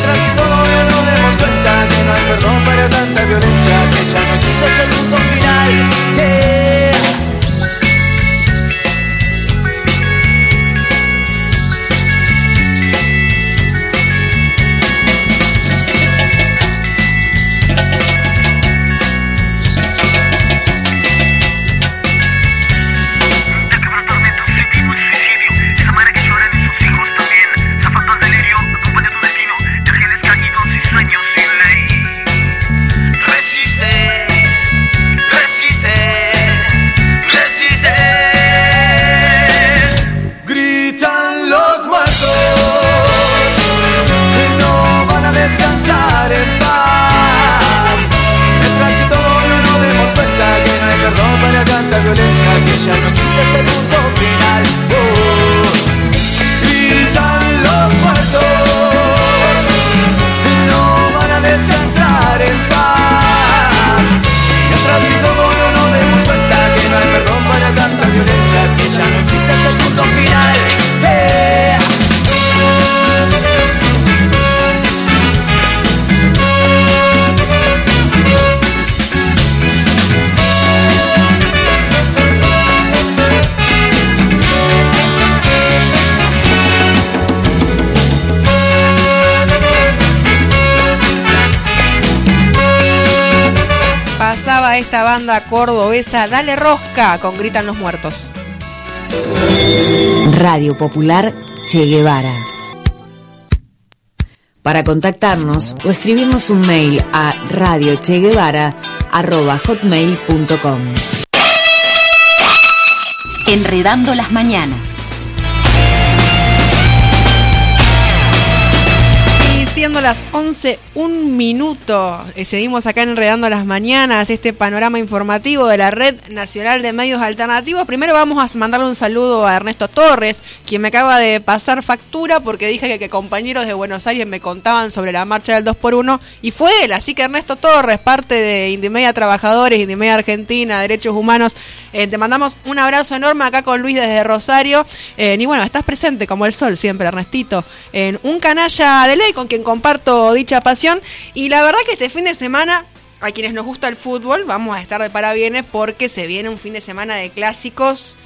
a esta banda cordobesa Dale Rosca con Gritan los Muertos. Radio Popular Che Guevara. Para contactarnos o escribirnos un mail a radiocheguevara@hotmail.com. Enredando las mañanas. Siendo las 11:01, seguimos acá Enredando las Mañanas, este panorama informativo de la Red Nacional de Medios Alternativos. Primero vamos a mandarle un saludo a Ernesto Torres, quien me acaba de pasar factura porque dije que compañeros de Buenos Aires me contaban sobre la marcha del 2x1 y fue él. Así que Ernesto Torres, parte de Indymedia Trabajadores, Indymedia Argentina, Derechos Humanos, te mandamos un abrazo enorme acá con Luis desde Rosario. Y bueno, estás presente como el sol siempre, Ernestito, en un canalla de ley con quien comparto dicha pasión. Y la verdad que este fin de semana, a quienes nos gusta el fútbol, vamos a estar de parabienes porque se viene un fin de semana de clásicos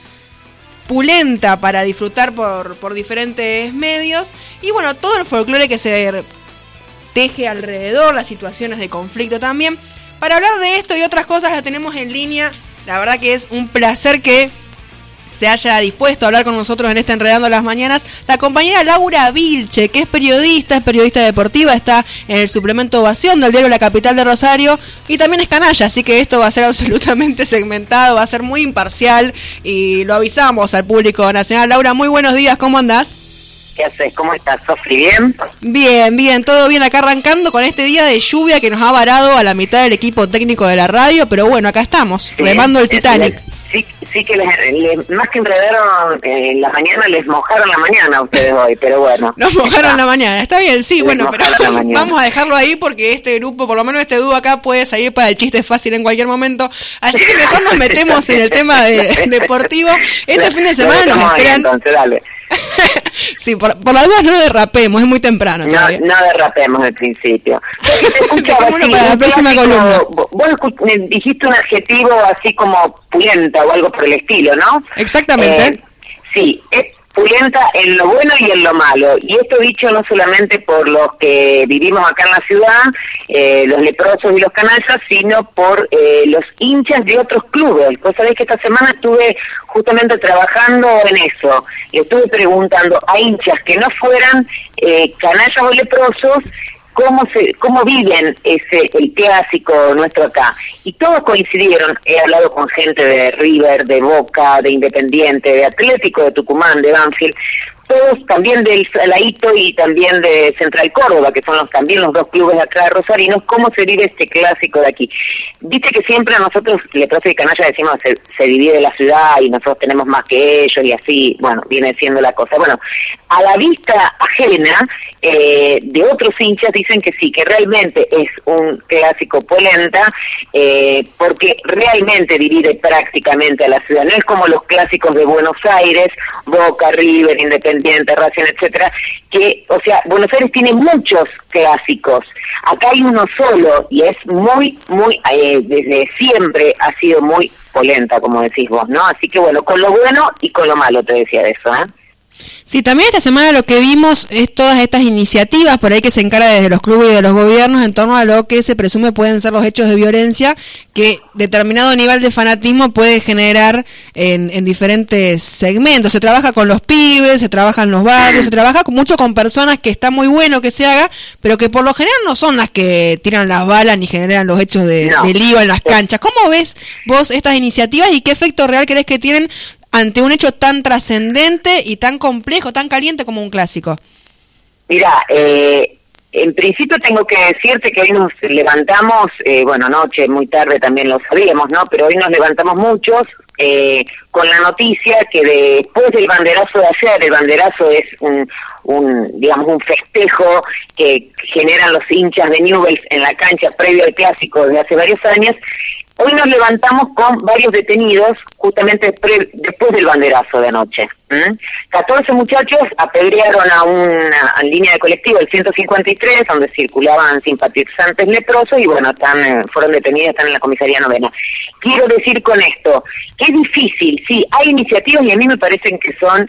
pulenta para disfrutar por diferentes medios. Y bueno, todo el folclore que se teje alrededor, las situaciones de conflicto también. Para hablar de esto y otras cosas la tenemos en línea. La verdad que es un placer que se haya dispuesto a hablar con nosotros en este Enredando las Mañanas la compañera Laura Vilche, que es periodista deportiva, está en el suplemento Ovación del diario La Capital de Rosario y también es canalla, así que esto va a ser absolutamente segmentado, va a ser muy imparcial y lo avisamos al público nacional. Laura, muy buenos días, ¿cómo andás? ¿Qué haces? ¿Cómo estás, Sofri? ¿Bien? Bien, todo bien acá arrancando con este día de lluvia que nos ha varado a la mitad del equipo técnico de la radio, pero bueno, acá estamos, sí, remando el Titanic. Sí que más que enredaron en la mañana, les mojaron la mañana a ustedes hoy, pero bueno. Nos mojaron la mañana, está bien, sí, bueno, pero vamos a dejarlo ahí porque este grupo, por lo menos este dúo acá puede salir para el chiste fácil en cualquier momento, así que mejor nos metemos en el tema deportivo. Este fin de semana nos esperan... Entonces, dale. Sí, por las dudas no derrapemos, es muy temprano. No derrapemos al principio. Bueno, para la próxima columna. Vos dijiste un adjetivo así como pulenta o algo por el estilo, ¿no? Exactamente. Sí, es pulenta en lo bueno y en lo malo. Y esto dicho no solamente por los que vivimos acá en la ciudad, los leprosos y los canallas, sino por los hinchas de otros clubes. Vos sabés que esta semana estuve justamente trabajando en eso. Y estuve preguntando a hinchas que no fueran canallas o leprosos, cómo viven el clásico nuestro acá. Y todos coincidieron, he hablado con gente de River, de Boca, de Independiente, de Atlético, de Tucumán, de Banfield, todos también del Saladito y también de Central Córdoba, que son también los dos clubes de acá de rosarinos, cómo se vive este clásico de aquí. Viste que siempre a nosotros, leprosos y canalla, decimos se divide la ciudad y nosotros tenemos más que ellos y así, bueno, viene siendo la cosa. Bueno, a la vista ajena de otros hinchas dicen que sí, que realmente es un clásico polenta, porque realmente divide prácticamente a la ciudad. No es como los clásicos de Buenos Aires, Boca, River, Independiente, Racing, etcétera, que, o sea, Buenos Aires tiene muchos clásicos. Acá hay uno solo y es muy, desde siempre ha sido muy polenta, como decís vos, ¿no? Así que bueno, con lo bueno y con lo malo te decía de eso, ¿eh? Sí, también esta semana lo que vimos es todas estas iniciativas por ahí que se encara desde los clubes y de los gobiernos en torno a lo que se presume pueden ser los hechos de violencia que determinado nivel de fanatismo puede generar en diferentes segmentos. Se trabaja con los pibes, se trabaja en los barrios, se trabaja mucho con personas que está muy bueno que se haga, pero que por lo general no son las que tiran las balas ni generan los hechos de lío en las canchas. ¿Cómo ves vos estas iniciativas y qué efecto real crees que tienen ante un hecho tan trascendente y tan complejo, tan caliente como un clásico? Mira, en principio tengo que decirte que hoy nos levantamos, anoche, muy tarde también lo sabíamos, ¿no? Pero hoy nos levantamos muchos con la noticia que después del banderazo de ayer, el banderazo es un festejo que generan los hinchas de Newell's en la cancha previo al clásico desde hace varios años. Hoy nos levantamos con varios detenidos justamente después del banderazo de anoche. 14 muchachos apedrearon a una línea de colectivo, el 153, donde circulaban simpatizantes leprosos y fueron detenidos, están en la comisaría 9ª. Quiero decir con esto que es difícil, sí, hay iniciativas y a mí me parecen que son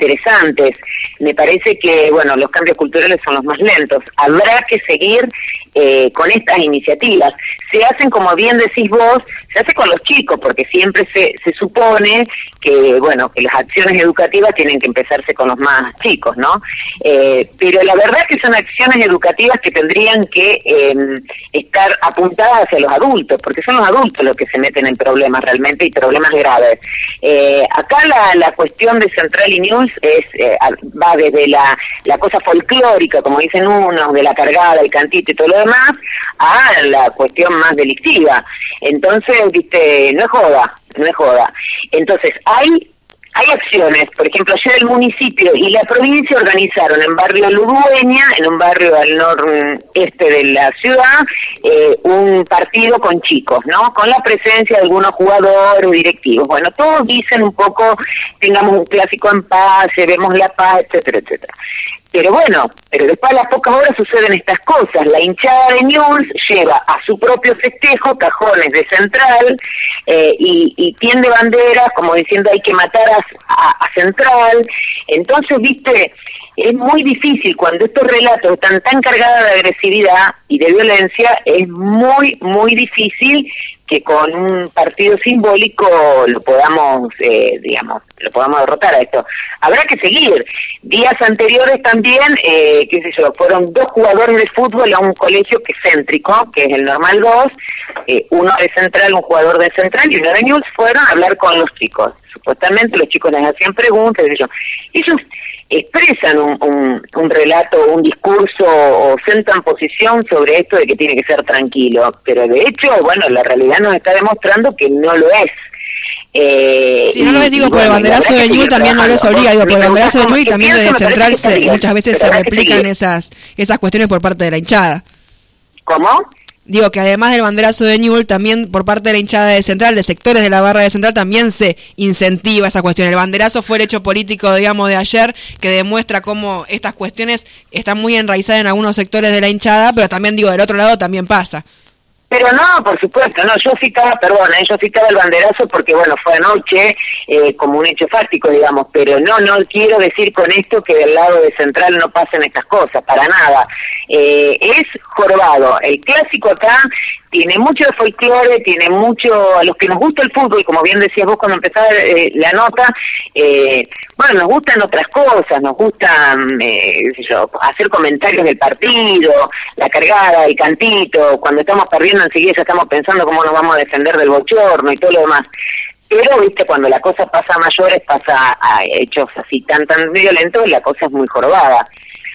interesantes. Me parece que, los cambios culturales son los más lentos. Habrá que seguir con estas iniciativas. Se hacen, como bien decís vos, se hace con los chicos, porque siempre se supone que, bueno, que las acciones educativas tienen que empezarse con los más chicos, ¿no? Pero la verdad es que son acciones educativas que tendrían que estar apuntadas hacia los adultos, porque son los adultos los que se meten en problemas realmente, y problemas graves. Acá la cuestión de Central y News va desde la cosa folclórica, como dicen unos, de la cargada, el cantito y todo lo demás, a la cuestión más delictiva. Entonces, viste, no es joda. Entonces, hay acciones, por ejemplo, ayer el municipio y la provincia organizaron en barrio Ludueña, en un barrio al noreste de la ciudad, un partido con chicos, ¿no? Con la presencia de algunos jugadores, directivos. Bueno, todos dicen un poco, tengamos un clásico en paz, llevemos la paz, etcétera, etcétera. Pero bueno, después a las pocas horas suceden estas cosas. La hinchada de Newell's lleva a su propio festejo cajones de Central y tiende banderas como diciendo hay que matar a Central. Entonces, viste, es muy difícil cuando estos relatos están tan cargados de agresividad y de violencia, es muy, muy difícil que con un partido simbólico lo podamos, lo podamos derrotar a esto. Habrá que seguir. Días anteriores también, fueron 2 jugadores de fútbol a un colegio que es céntrico, que es el Normal 2, uno de Central, un jugador de Central, y uno de Newell's, fueron a hablar con los chicos. Supuestamente los chicos les hacían preguntas, ellos expresan un relato, un discurso, o sentan posición sobre esto de que tiene que ser tranquilo, pero de hecho, bueno, la realidad nos está demostrando que no lo es. Si no lo es, digo, por el banderazo de Newell's también no les obliga, digo, por el banderazo de Newell's y también desde Central muchas veces se replican esas cuestiones por parte de la hinchada. ¿Cómo? Digo que además del banderazo de Newell's, también por parte de la hinchada de Central, de sectores de la barra de Central, también se incentiva esa cuestión. El banderazo fue el hecho político, digamos, de ayer, que demuestra cómo estas cuestiones están muy enraizadas en algunos sectores de la hinchada, pero también, digo, del otro lado también pasa. Pero no, por supuesto, no, yo citaba el banderazo porque, bueno, fue anoche como un hecho fáctico, digamos, pero no quiero decir con esto que del lado de Central no pasen estas cosas, para nada. Es jorobado. El clásico acá tiene mucho de folclore, tiene mucho, a los que nos gusta el fútbol, como bien decías vos cuando empezaba la nota, bueno, nos gustan otras cosas, nos gustan, hacer comentarios del partido, la cargada, el cantito, cuando estamos perdiendo enseguida ya estamos pensando cómo nos vamos a defender del bochorno y todo lo demás. Pero, viste, cuando la cosa pasa a mayores, pasa a hechos así tan violentos, la cosa es muy jorobada.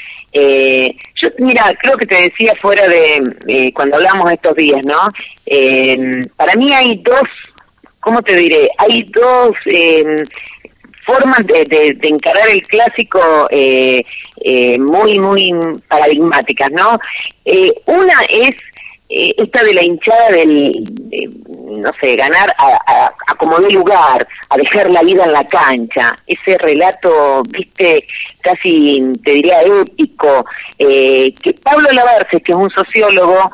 Yo, mira, creo que te decía fuera de cuando hablamos estos días, ¿no? Para mí hay dos, ¿cómo te diré? Hay dos formas de encarar el clásico muy paradigmáticas, ¿no? Una es esta de la hinchada ganar a como dé lugar, a dejar la vida en la cancha, ese relato, viste, casi te diría épico, que Pablo Labarce, que es un sociólogo,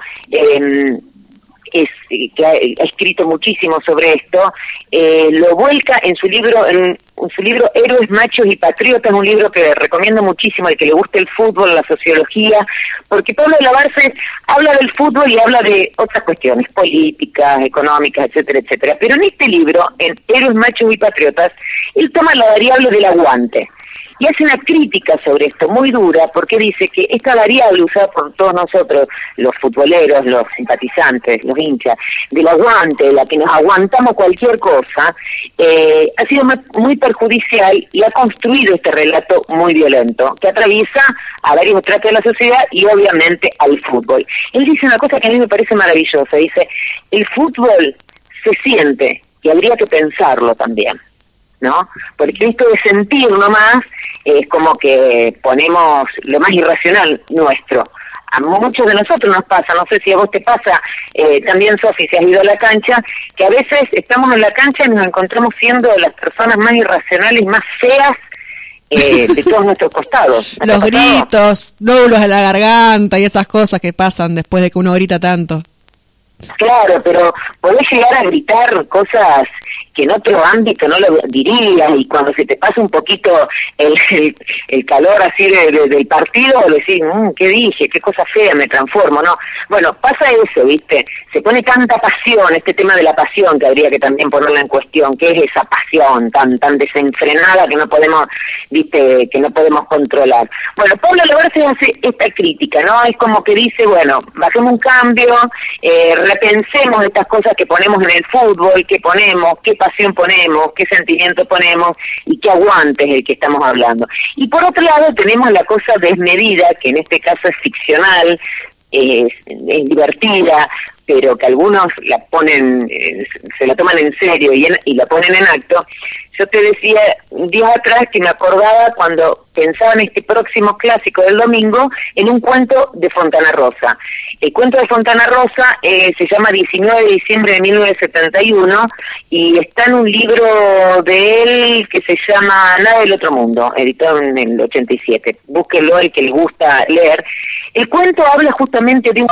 que ha escrito muchísimo sobre esto, lo vuelca en su libro Héroes, Machos y Patriotas, un libro que recomiendo muchísimo al que le guste el fútbol, la sociología, porque Pablo Labarce habla del fútbol y habla de otras cuestiones políticas, económicas, etcétera, etcétera. Pero en este libro, en Héroes, Machos y Patriotas, él toma la variable del aguante. Y hace una crítica sobre esto muy dura, porque dice que esta variable usada por todos nosotros, los futboleros, los simpatizantes, los hinchas, del aguante, la que nos aguantamos cualquier cosa, ha sido muy perjudicial y ha construido este relato muy violento, que atraviesa a varios estratos de la sociedad y obviamente al fútbol. Él dice una cosa que a mí me parece maravillosa, dice, el fútbol se siente, y habría que pensarlo también, ¿no? Porque esto de sentir nomás es como que ponemos lo más irracional nuestro. A muchos de nosotros nos pasa, no sé si a vos te pasa, también, Sofi, si has ido a la cancha, que a veces estamos en la cancha y nos encontramos siendo las personas más irracionales, más feas de todos nuestros costados. Los gritos, nódulos de la garganta y esas cosas que pasan después de que uno grita tanto. Claro, pero podés llegar a gritar cosas que en otro ámbito no lo dirías, y cuando se te pasa un poquito el calor así del partido, decís, ¿qué dije? ¿Qué cosa fea? Me transformo, ¿no? Bueno, pasa eso, ¿viste? Se pone tanta pasión, este tema de la pasión, que habría que también ponerla en cuestión. ¿Qué es esa pasión tan desenfrenada que no podemos, ¿viste? Que no podemos controlar? Bueno, Pablo Loberse hace esta crítica, ¿no? Es como que dice, bueno, bajemos un cambio, repensemos estas cosas que ponemos en el fútbol, qué ponemos, qué pasión ponemos, qué sentimiento ponemos y qué aguante es el que estamos hablando. Y por otro lado tenemos la cosa desmedida, que en este caso es ficcional, es divertida, pero que algunos la ponen, se la toman en serio y la ponen en acto. Yo te decía días atrás que me acordaba cuando pensaba en este próximo clásico del domingo en un cuento de Fontana Rosa. El cuento de Fontana Rosa se llama 19 de diciembre de 1971 y está en un libro de él que se llama Nada del Otro Mundo, editado en el 87. Búsquenlo, el que les gusta leer. El cuento habla justamente de un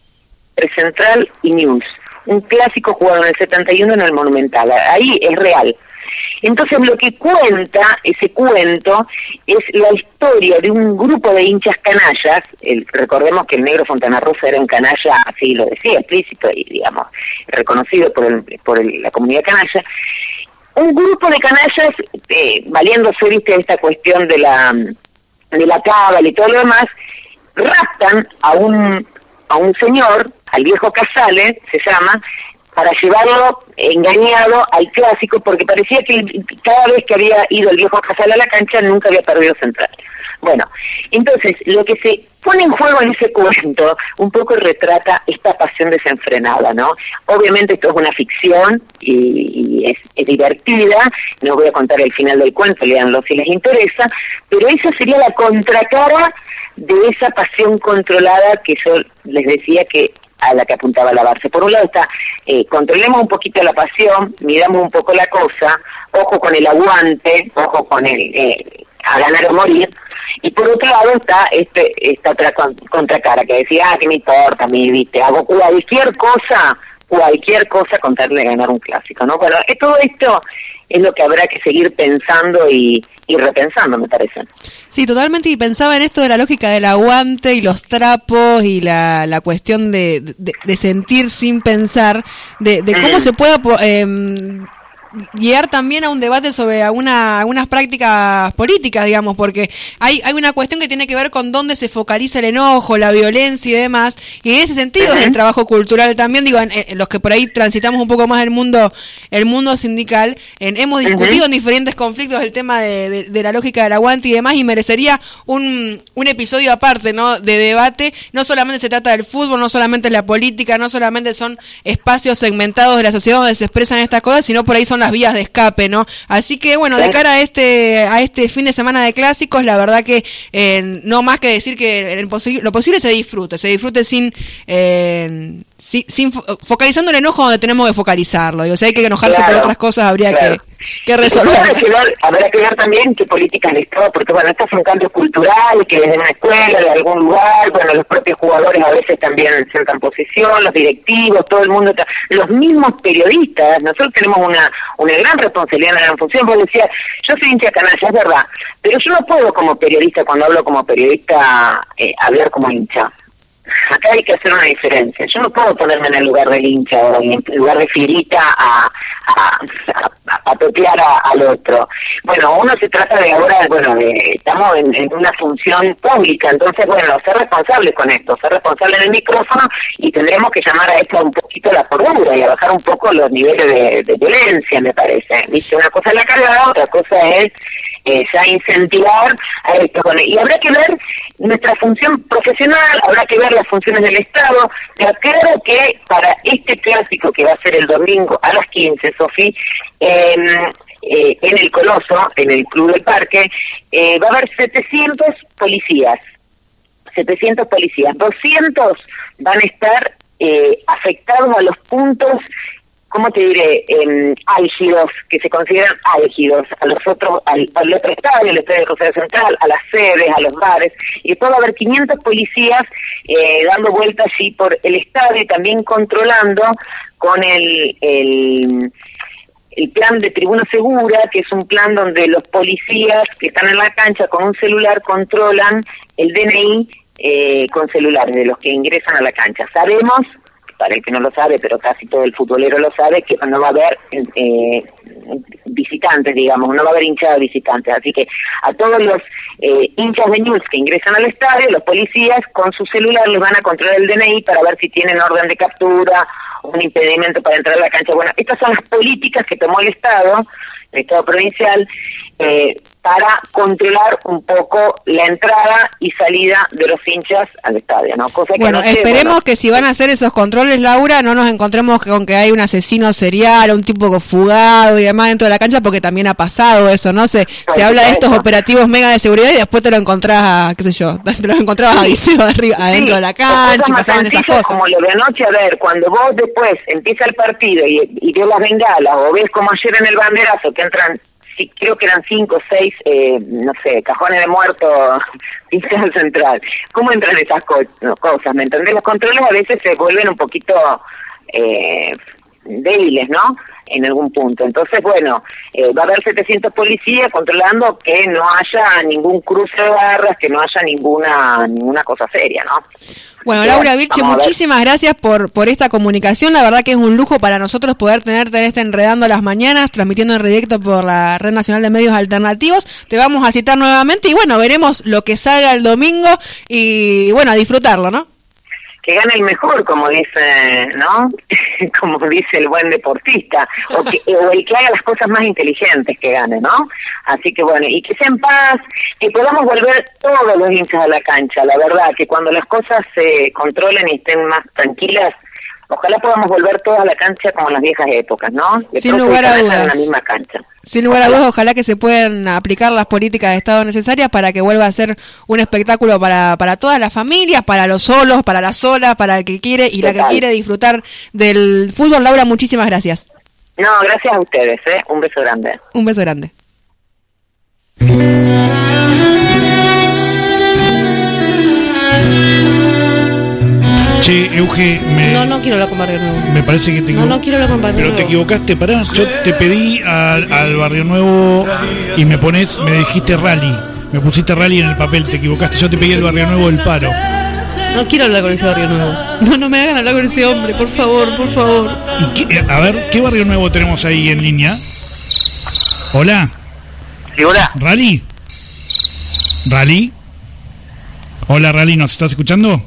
Central y News, un clásico jugado en el 71 en el Monumental. Ahí es real. Entonces lo que cuenta ese cuento es la historia de un grupo de hinchas canallas. Recordemos que el negro Fontana Rosa era un canalla, así lo decía, explícito y, digamos, reconocido por la comunidad canalla. Un grupo de canallas, valiéndose, viste, de esta cuestión de la cábala y todo lo demás, raptan a un señor, al viejo Casales, se llama, para llevarlo engañado al clásico, porque parecía que cada vez que había ido el viejo Casale a la cancha nunca había perdido Central. Bueno, entonces lo que se pone en juego en ese cuento un poco retrata esta pasión desenfrenada, ¿no? Obviamente esto es una ficción y es divertida, no voy a contar el final del cuento, léanlo si les interesa, pero esa sería la contracara de esa pasión controlada que yo les decía que a la que apuntaba la Barça. Por un lado está, controlemos un poquito la pasión, miramos un poco la cosa, ojo con el aguante, ojo con a ganar o morir, y por otro lado está esta otra contracara que decía, ¿qué me importa a mí, viste? Hago cualquier cosa con tal de ganar un clásico, ¿no? Bueno, todo esto es lo que habrá que seguir pensando y repensando, me parece. Sí, totalmente, y pensaba en esto de la lógica del aguante y los trapos y la cuestión de sentir sin pensar, de cómo se pueda llegar también a un debate sobre algunas prácticas políticas, digamos, porque hay una cuestión que tiene que ver con dónde se focaliza el enojo, la violencia y demás, y en ese sentido es el trabajo cultural también, digo, en los que por ahí transitamos un poco más el mundo sindical, hemos discutido en diferentes conflictos el tema de la lógica del aguante y demás, y merecería un episodio aparte, ¿no?, de debate. No solamente se trata del fútbol, no solamente la política, no solamente son espacios segmentados de la sociedad donde se expresan estas cosas, sino por ahí son las vías de escape, ¿no? Así que bueno, de cara a este fin de semana de clásicos, la verdad que no más que decir que lo posible se disfrute sin focalizando el enojo donde tenemos que focalizarlo. Digo, si hay que enojarse por otras cosas, habría que resolver. Habrá que ver también qué políticas de Estado, porque bueno, estos son cambios culturales que desde una escuela, de algún lugar, bueno, los propios jugadores a veces también sientan posición, los directivos, todo el mundo, los mismos periodistas. Nosotros tenemos una gran responsabilidad, una gran función. Vos decías, yo soy hincha canalla, es verdad, pero yo no puedo como periodista, cuando hablo como periodista, hablar como hincha. Acá hay que hacer una diferencia. Yo no puedo ponerme en el lugar del hincha o en el lugar de Fierita a totear al otro. Bueno, uno se trata de ahora, estamos en una función pública, entonces, bueno, ser responsable con esto, ser responsable en el micrófono, y tendremos que llamar a esto un poquito la cordura y a bajar un poco los niveles de violencia, me parece. ¿Viste? Una cosa es la cargada, otra cosa es ya incentivar a esto. Y habrá que ver nuestra función profesional, habrá que ver las funciones del Estado. Pero creo que para este clásico que va a ser el domingo a las 15, Sofi, en el Coloso, en el Club del Parque, va a haber 700 policías. 200 van a estar afectados a los puntos, ¿cómo te diré?, álgidos, que se consideran álgidos, al otro estadio, el estadio de Rosario Central, a las sedes, a los bares, y después va a haber 500 policías dando vueltas allí por el estadio y también controlando con el plan de Tribuna Segura, que es un plan donde los policías que están en la cancha con un celular controlan el DNI con celulares de los que ingresan a la cancha. Sabemos, para el que no lo sabe, pero casi todo el futbolero lo sabe, que no va a haber visitantes, digamos, no va a haber hinchada de visitantes, así que a todos los hinchas de Newell's que ingresan al estadio, los policías con su celular les van a controlar el DNI para ver si tienen orden de captura, un impedimento para entrar a la cancha. Bueno, estas son las políticas que tomó el Estado provincial, para controlar un poco la entrada y salida de los hinchas al estadio, ¿no? Cosa que bueno, no sé, esperemos que si van a hacer esos controles, Laura, no nos encontremos con que hay un asesino serial, un tipo fugado y demás dentro de la cancha, porque también ha pasado eso, ¿no? Se habla de estos operativos mega de seguridad y después te lo encontrás, qué sé yo, te lo encontrabas a Diceo adentro de la cancha y pasaban esas cosas. Como lo de anoche, a ver, cuando vos después empieza el partido y ves las bengalas, o ves como ayer en el banderazo que entran, creo que eran 5 o 6, no sé, cajones de muertos, pinceles central. ¿Cómo entran esas cosas? ¿Me entendés? Los controles a veces se vuelven un poquito débiles, ¿no? En algún punto. Entonces, bueno, va a haber 700 policías controlando que no haya ningún cruce de barras, que no haya ninguna cosa seria, ¿no? Bueno, Laura Vilche, muchísimas gracias por esta comunicación. La verdad que es un lujo para nosotros poder tenerte en este Enredando las Mañanas, transmitiendo en directo por la Red Nacional de Medios Alternativos. Te vamos a citar nuevamente y bueno, veremos lo que salga el domingo y bueno, a disfrutarlo, ¿no? Que gane el mejor, como dice, ¿no? Como dice el buen deportista, o el que haga las cosas más inteligentes que gane, ¿no? Así que bueno, y que sea en paz, que podamos volver todos los hinchas a la cancha, la verdad, que cuando las cosas se controlen y estén más tranquilas, ojalá podamos volver todos a la cancha como en las viejas épocas, ¿no? Sin lugar a dudas. En la misma cancha. Sin lugar a dudas, ojalá que se puedan aplicar las políticas de Estado necesarias para que vuelva a ser un espectáculo para todas las familias, para los solos, para las solas, para el que quiere y la que quiere disfrutar del fútbol. Laura, muchísimas gracias. No, gracias a ustedes, un beso grande. Un beso grande. Che, Euge, No quiero hablar con Barrio Nuevo. Me parece que No quiero hablar con Barrio Nuevo. Pero te equivocaste, pará. Yo te pedí al Barrio Nuevo y me dijiste Rally. Me pusiste Rally en el papel, te equivocaste. Yo te pedí el Barrio Nuevo del Paro. No quiero hablar con ese Barrio Nuevo. No me hagan hablar con ese hombre, por favor, por favor. A ver, ¿qué Barrio Nuevo tenemos ahí en línea? Hola. Sí, hola. ¿Rally? ¿Rally? Hola, Rally, ¿nos estás escuchando?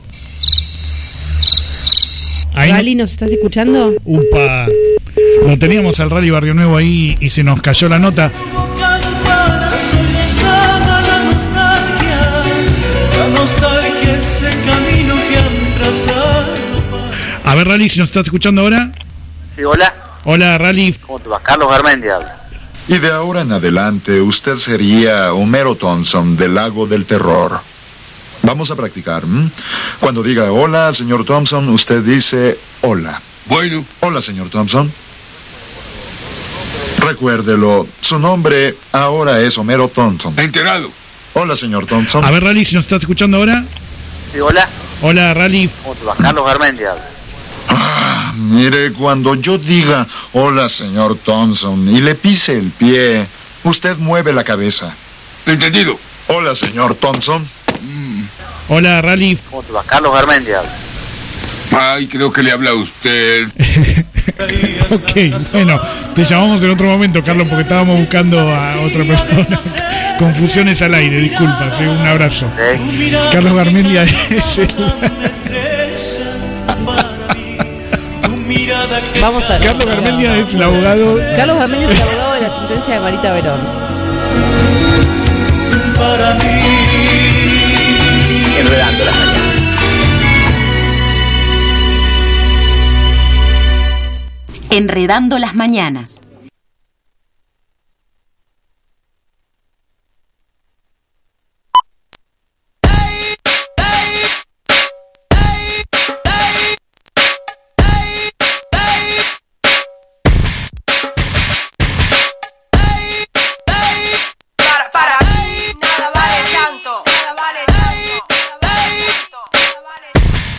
¿Rally nos estás escuchando? Upa, lo teníamos al Rally Barrio Nuevo ahí y se nos cayó la nota. A ver, Rally, si nos estás escuchando ahora. Sí, hola. Hola, Rally. ¿Cómo te va? Carlos Garmendia habla. Y de ahora en adelante usted sería Homero Thompson del Lago del Terror. Vamos a practicar. Cuando diga hola, señor Thompson, usted dice hola. Bueno. Hola, señor Thompson. Recuérdelo, su nombre ahora es Homero Thompson. Enterado. Hola, señor Thompson. A ver, Rally, si nos estás escuchando ahora. Sí, hola. Hola, Rally. ¿Cómo te va? Carlos Garmendia habla. Mire, cuando yo diga hola, señor Thompson, y le pise el pie, usted mueve la cabeza. Entendido. Hola, señor Thompson. Hola, Rally. ¿Cómo te va? Carlos Garmendia habla. Ay, creo que le habla a usted. Ok, bueno, te llamamos en otro momento, Carlos, porque estábamos buscando a otra persona. Confusiones al aire, disculpa, un abrazo. Okay. Carlos Garmendia es el... Vamos a ver. Carlos Garmendia es el abogado. Carlos Garmendia es el abogado de la sentencia de Marita Verón. Para mí. Enredando las mañanas. Enredando las mañanas.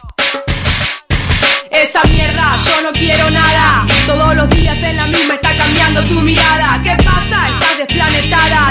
Esa mierda, yo no quiero nada. Todos los días en la misma estaca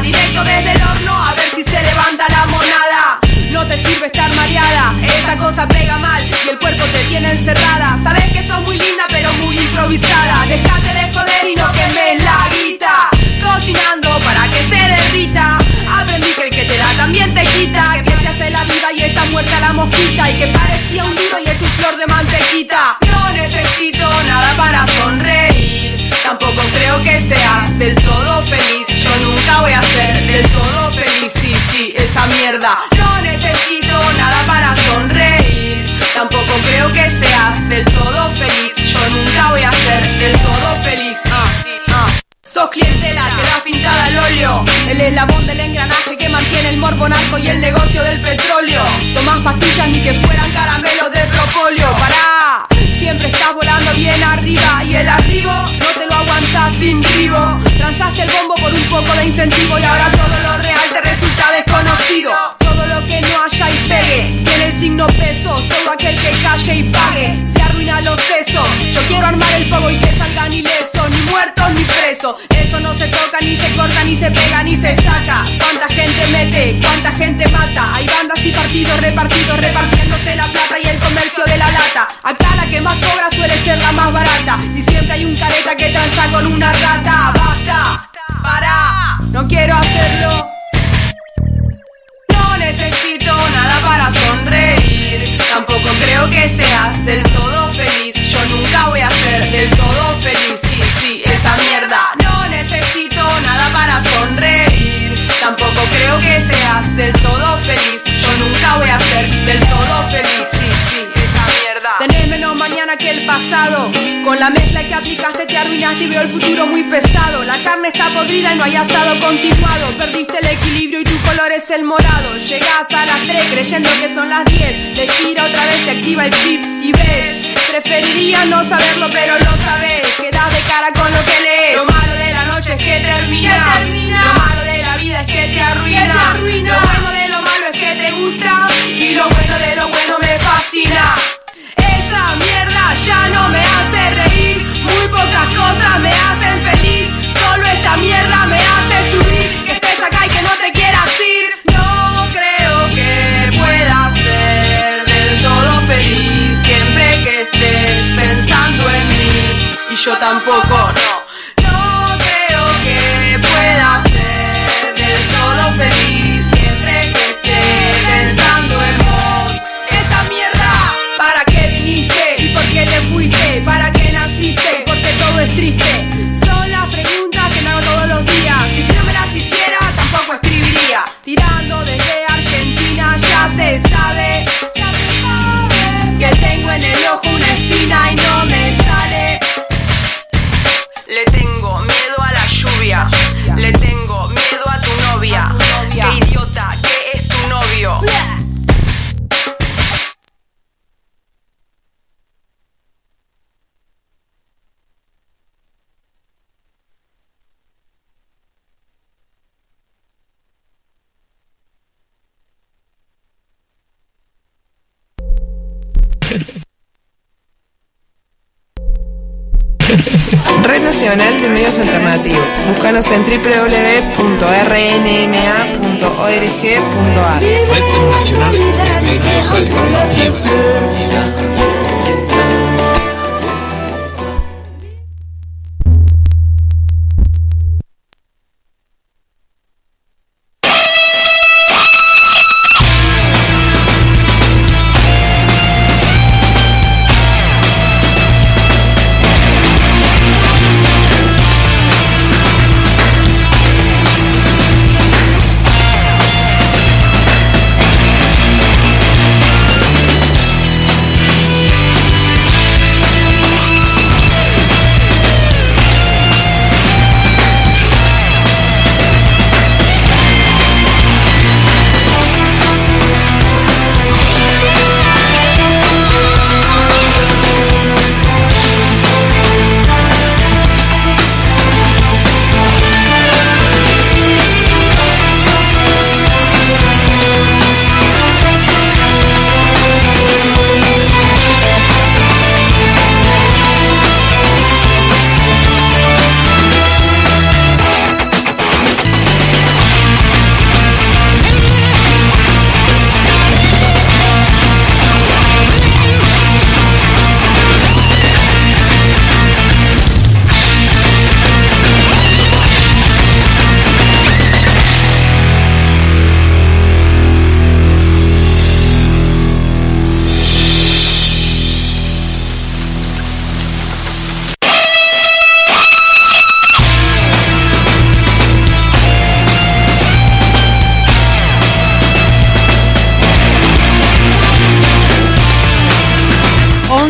nada, directo desde el horno a ver si se levanta la monada. No te sirve estar mareada, esa cosa pega mal y el cuerpo te tiene encerrada. Sabes que sos muy linda pero muy improvisada. Dejate de joder y no quemes la guita. Cocinando para que se derrita. Aprendí que el que te da también te quita. Que se hace la viva y está muerta la mosquita. Y que parecía un duro y es un flor de mantequita. No necesito nada para sonreír. Tampoco creo que seas del todo feliz. Yo nunca voy a ser del todo feliz. Sí, esa mierda. No necesito nada para sonreír. Tampoco creo que seas del todo feliz. Yo nunca voy a ser del todo feliz. Sos clientela, quedás pintada al óleo. El eslabón del engranaje que mantiene el morbonazo y el negocio del petróleo. Tomás pastillas ni que fueran caramelos de propóleo. Pará, siempre estás volando bien arriba. Y el arribo no te lo aguantás sin vivo. Transaste el bombo por un poco de incentivo. Y ahora todo lo real te resulta desconocido. Todo lo que no haya y pegue tiene el signo peso. Todo aquel que calle y pague se arruina los sesos. Yo quiero armar el pogo y que salgan ilesos. Ni muertos ni presos. Eso no se toca, ni se corta, ni se pega, ni se saca. Cuánta gente mete, cuánta gente mata. Hay bandas y partidos repartidos, repartiéndose la plata y el comercio de la lata. Acá la que más cobra suele ser la más barata. Y siempre hay un careta que tranza con una rata. Basta, para, no quiero hacerlo. No necesito nada para sonreír. Tampoco creo que seas del todo feliz. Yo nunca voy a ser del todo feliz. Sí, esa mierda. No necesito nada para sonreír. Tampoco creo que seas del todo feliz. Yo nunca voy a ser del todo feliz. Sí, esa mierda. Tenés menos mañana que el pasado. Con la mezcla que aplicaste te arruinaste y veo el futuro muy pesado. La carne está podrida y no hay asado continuado. Perdiste el equilibrio y tu color es el morado. Llegás a las 3 creyendo que son las 10. Te gira otra vez, se activa el chip y ves. Preferiría no saberlo pero lo sabes. Quedás de cara con lo que lees. Lo malo de la noche es que termina. Lo malo de la vida es que te arruina. Lo bueno de lo malo es que te gusta. Y lo bueno de lo bueno me fascina. Esa mierda ya no me hace reír. Muy pocas cosas me hacen feliz. Solo esta mierda me hace subir. Que estés acá y que no te quieras ir. No creo que puedas ser del todo feliz siempre que estés pensando en mí. Y yo tampoco, no creo que puedas ser del todo feliz siempre que estés pensando en vos. Esa mierda, ¿para qué viniste? ¿Y por qué te fuiste? ¿Para qué naciste? Porque todo es triste. Son las preguntas que me hago todos los días. Y si no me las hiciera, tampoco escribiría. Tirando desde Argentina ya se sabe que tengo en el ojo una espina y no me sale. Le tengo miedo a la lluvia. Le tengo miedo a tu novia. Qué idiota que es tu novio. Red Nacional de Medios Alternativos. Búscanos en www.rnma.org.ar. Red Nacional de Medios Alternativos.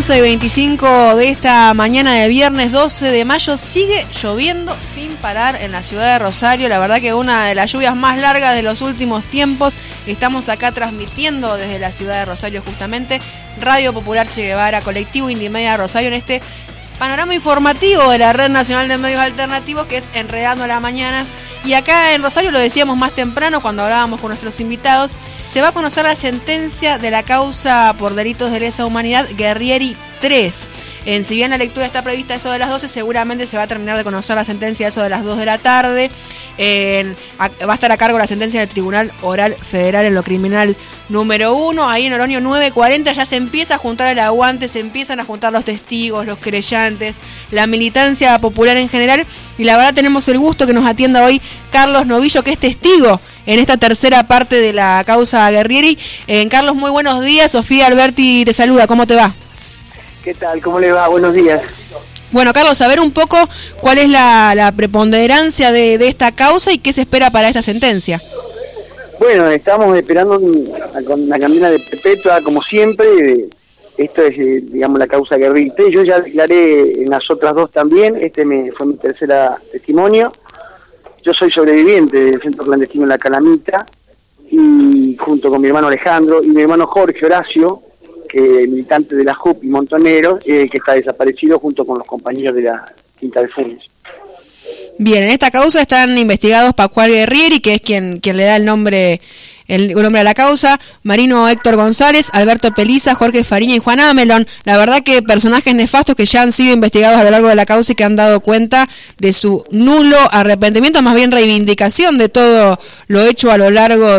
11:25 de esta mañana de viernes 12 de mayo. Sigue lloviendo sin parar en la ciudad de Rosario. La verdad que una de las lluvias más largas de los últimos tiempos. Estamos acá transmitiendo desde la ciudad de Rosario justamente. Radio Popular Che Guevara, Colectivo Indimedia Rosario, en este panorama informativo de la Red Nacional de Medios Alternativos, que es Enredando las Mañanas. Y acá en Rosario, lo decíamos más temprano cuando hablábamos con nuestros invitados, se va a conocer la sentencia de la causa por delitos de lesa humanidad Guerrieri 3. Si bien la lectura está prevista a eso de las 12, seguramente se va a terminar de conocer la sentencia a eso de las 2 de la tarde. Va a estar a cargo la sentencia del Tribunal Oral Federal en lo criminal número 1. Ahí en Oroño 940 ya se empieza a juntar el aguante, se empiezan a juntar los testigos, los querellantes, la militancia popular en general. Y la verdad tenemos el gusto que nos atienda hoy Carlos Novillo, que es testigo en esta tercera parte de la causa Guerrieri. Carlos, muy buenos días. Sofía Alberti te saluda. ¿Cómo te va? ¿Qué tal? ¿Cómo le va? Buenos días. Bueno, Carlos, saber un poco cuál es la preponderancia de esta causa y qué se espera para esta sentencia. Bueno, estamos esperando con la condena de perpetua, como siempre. Esto es, digamos, la causa Guerrieri. Yo ya declaré en las otras dos también. Fue mi tercera testimonio. Yo soy sobreviviente del centro clandestino La Calamita, y junto con mi hermano Alejandro y mi hermano Jorge Horacio, que militante de la JUP y montonero, que está desaparecido junto con los compañeros de la Quinta de Funes. Bien, en esta causa están investigados Pascual Guerrieri, que es quien le da el nombre a la causa, Marino Héctor González, Alberto Peliza, Jorge Fariña y Juan Amelón. La verdad que personajes nefastos que ya han sido investigados a lo largo de la causa y que han dado cuenta de su nulo arrepentimiento, más bien reivindicación de todo lo hecho a lo largo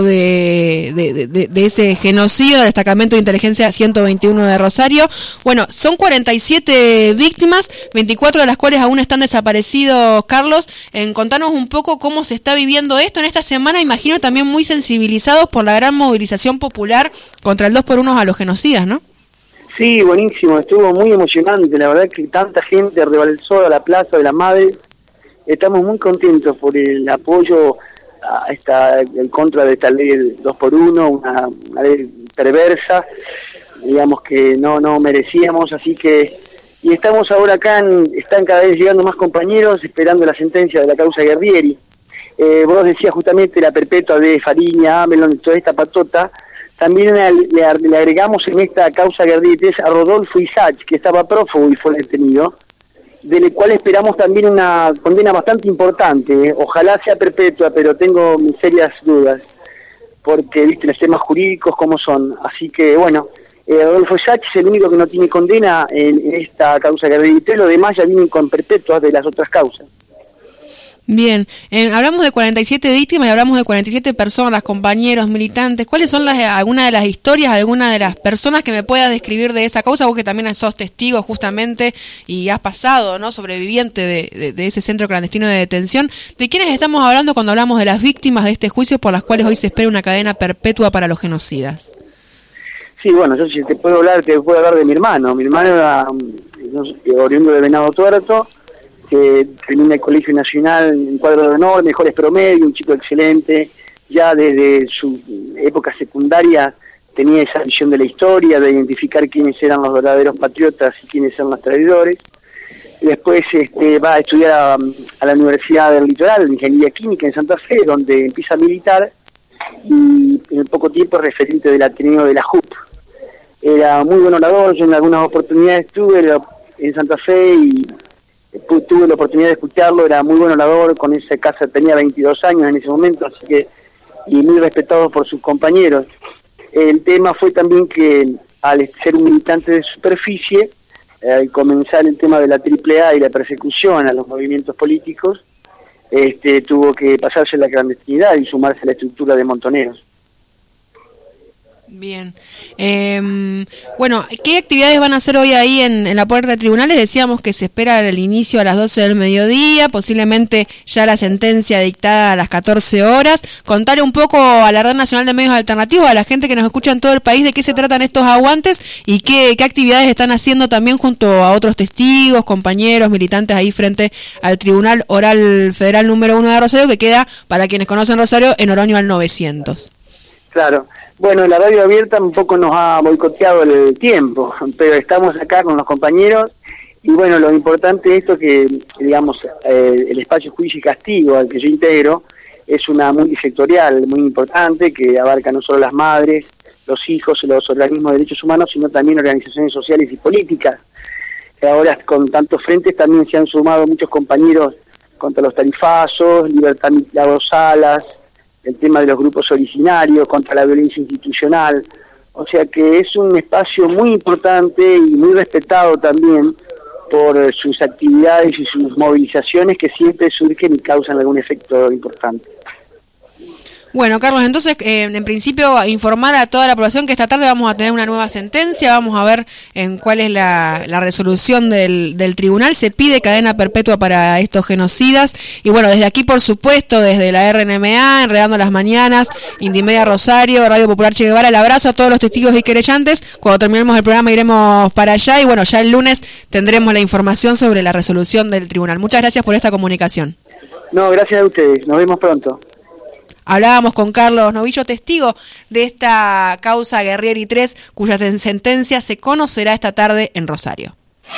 de ese genocidio del destacamento de inteligencia 121 de Rosario. Bueno, son 47 víctimas, 24 de las cuales aún están desaparecidos. Carlos, contanos un poco cómo se está viviendo esto en esta semana, imagino también muy sensibilizados por la gran movilización popular contra el 2x1 a los genocidas, ¿no? Sí, buenísimo, estuvo muy emocionante, la verdad que tanta gente rebalsó a la Plaza de la Madre. Estamos muy contentos por el apoyo en contra de esta ley del 2x1, una ley perversa, digamos que no merecíamos, así que, y estamos ahora acá, están cada vez llegando más compañeros esperando la sentencia de la causa Guerrieri. Vos decías justamente la perpetua de Fariña, Amelón, toda esta patota. También le agregamos en esta causa Guerrieri a Rodolfo Isach, que estaba prófugo y fue detenido, del cual esperamos también una condena bastante importante. Ojalá sea perpetua, pero tengo mis serias dudas, porque viste los temas jurídicos como son. Así que bueno, Rodolfo Isach es el único que no tiene condena en esta causa Guerrieri. Los demás ya vienen con perpetuas de las otras causas. Bien, hablamos de 47 víctimas y hablamos de 47 personas, compañeros, militantes. ¿Cuáles son alguna de las historias, alguna de las personas que me puedas describir de esa causa? Vos que también sos testigo justamente y has pasado, ¿no?, sobreviviente de ese centro clandestino de detención. ¿De quiénes estamos hablando cuando hablamos de las víctimas de este juicio por las cuales hoy se espera una cadena perpetua para los genocidas? Sí, bueno, yo si te puedo hablar de mi hermano. Mi hermano era oriundo de Venado Tuerto, que termina el Colegio Nacional en cuadro de honor, mejores promedios, un chico excelente. Ya desde su época secundaria tenía esa visión de la historia, de identificar quiénes eran los verdaderos patriotas y quiénes eran los traidores. Y después va a estudiar a la Universidad del Litoral, de Ingeniería Química en Santa Fe, donde empieza a militar, y en poco tiempo es referente del Ateneo de la JUP. Era muy buen orador, yo en algunas oportunidades estuve en Santa Fe y tuve la oportunidad de escucharlo, era muy buen orador, con esa casa tenía 22 años en ese momento, así que, y muy respetado por sus compañeros. El tema fue también que al ser un militante de superficie, al comenzar el tema de la AAA y la persecución a los movimientos políticos, tuvo que pasarse a la clandestinidad y sumarse a la estructura de montoneros. Bien. Bueno, ¿qué actividades van a hacer hoy ahí en la puerta de tribunales? Decíamos que se espera el inicio a las 12 del mediodía, posiblemente ya la sentencia dictada a las 14 horas. Contarle un poco a la Red Nacional de Medios Alternativos, a la gente que nos escucha en todo el país, de qué se tratan estos aguantes y qué actividades están haciendo también junto a otros testigos, compañeros, militantes ahí frente al Tribunal Oral Federal número 1 de Rosario, que queda, para quienes conocen Rosario, en Oroño al 900. Claro. Bueno, la radio abierta un poco nos ha boicoteado el tiempo, pero estamos acá con los compañeros y bueno, lo importante de esto que, digamos, el espacio Juicio y Castigo al que yo integro es una multisectorial muy importante que abarca no solo las madres, los hijos, los organismos de derechos humanos, sino también organizaciones sociales y políticas. Ahora con tantos frentes también se han sumado muchos compañeros contra los tarifazos, Libertad Milagros Salas, el tema de los grupos originarios, contra la violencia institucional. O sea que es un espacio muy importante y muy respetado también por sus actividades y sus movilizaciones que siempre surgen y causan algún efecto importante. Bueno, Carlos, entonces, en principio, informar a toda la población que esta tarde vamos a tener una nueva sentencia, vamos a ver en cuál es la resolución del tribunal. Se pide cadena perpetua para estos genocidas. Y bueno, desde aquí, por supuesto, desde la RNMA, Enredando las Mañanas, Indimedia Rosario, Radio Popular Che Guevara, el abrazo a todos los testigos y querellantes. Cuando terminemos el programa iremos para allá y bueno, ya el lunes tendremos la información sobre la resolución del tribunal. Muchas gracias por esta comunicación. No, gracias a ustedes. Nos vemos pronto. Hablábamos con Carlos Novillo, testigo de esta causa Guerrieri 3, cuya sentencia se conocerá esta tarde en Rosario.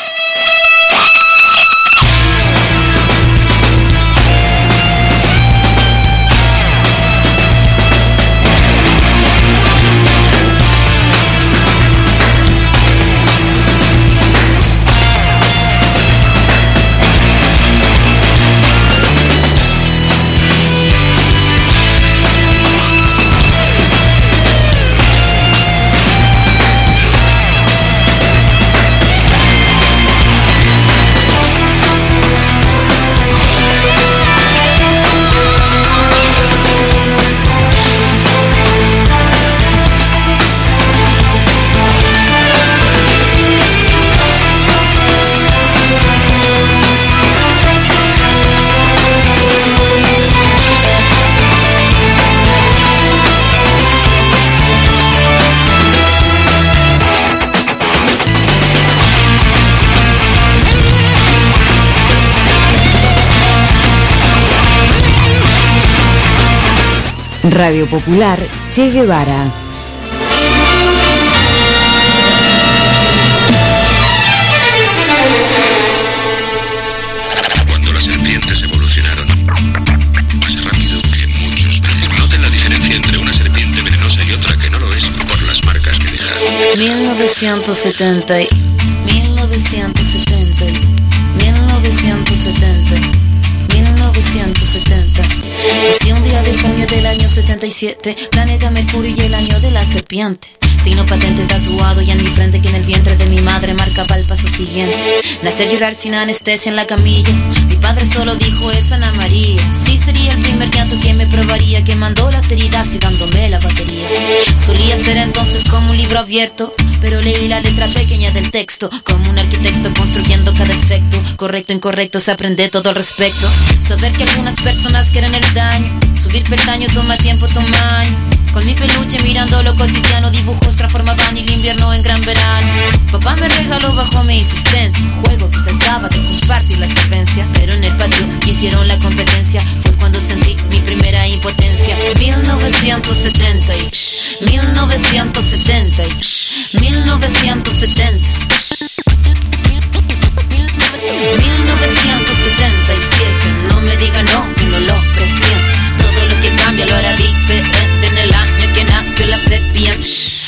Radio Popular Che Guevara. Cuando las serpientes evolucionaron más rápido que muchos peces. Noten la diferencia entre una serpiente venenosa y otra que no lo es por las marcas que deja. 1970 Nací un día de junio del año 77, planeta Mercurio y el año de la serpiente. Signo patente tatuado y en mi frente que en el vientre de mi madre marcaba el paso siguiente. Nacer llorar sin anestesia en la camilla. Mi padre solo dijo es Ana María. Sí sería el primer llanto que me probaría, que mandó las heridas y dándome la batería. Solía ser entonces como un libro abierto, pero leí la letra pequeña del texto, como un arquitecto construyendo cada efecto. Correcto, incorrecto, se aprende todo al respecto. Saber que algunas personas quieren el daño, subir peldaño toma tiempo, toma año. Con mi peluche mirando lo cotidiano, dibujos transformaban el invierno en gran verano. Papá me regaló bajo mi insistencia un juego que trataba de compartir la solvencia, pero en el patio hicieron la competencia. Fue cuando sentí mi primera impotencia. 1970 1977 no me diga no, que no lo presiento. Todo lo que cambia lo hará diferente en el año que nació la serpiente.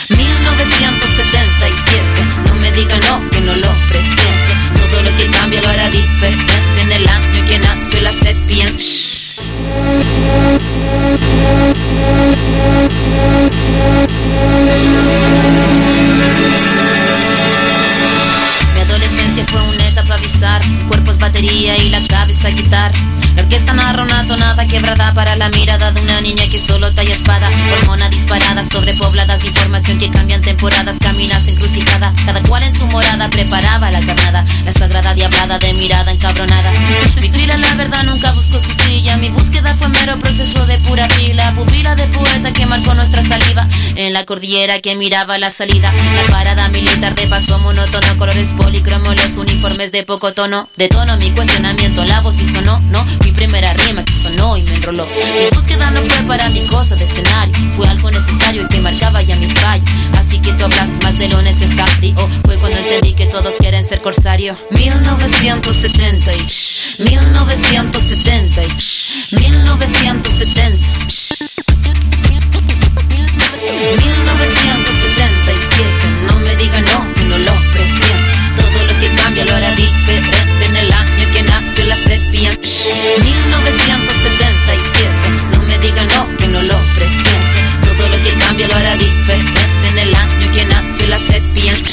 1977, no me diga no, que no lo presiento. Todo lo que cambia lo hará diferente en el año que nació la serpiente. Mi adolescencia fue una etapa bizarra. El cuerpo es batería y la cabeza guitarra. La orquesta narra una tonada quebrada para la mirada de una niña que solo talla espada. Hormona disparada, sobrepobladas de información que cambian temporadas, caminas encrucijada. Cada cual en su morada preparaba la carnada, la sagrada diablada de mirada encabronada. Mi fila la verdad nunca buscó su silla. Mi búsqueda fue mero proceso de pura pila. Pupila de poeta que marcó nuestra saliva en la cordillera que miraba la salida. La parada militar de paso monótono, colores policromos, los uniformes de poco tono. De tono mi cuestionamiento, la voz y sonó, no. Mi primera rima que sonó y me enroló. Mi búsqueda no fue para mi cosa, de escenario. Fue algo necesario y que marcaba ya mi fallo. Así que tú hablas más de lo necesario. Fue cuando entendí que todos quieren ser corsario. 1970 y 1970 y 1970 1977, no me digan no, que no lo presiento. Todo lo que cambia lo hará diferente en el año que nació la serpiente. 1977, no me digan no, que no lo presiento. Todo lo que cambia lo hará diferente en el año que nació la serpiente.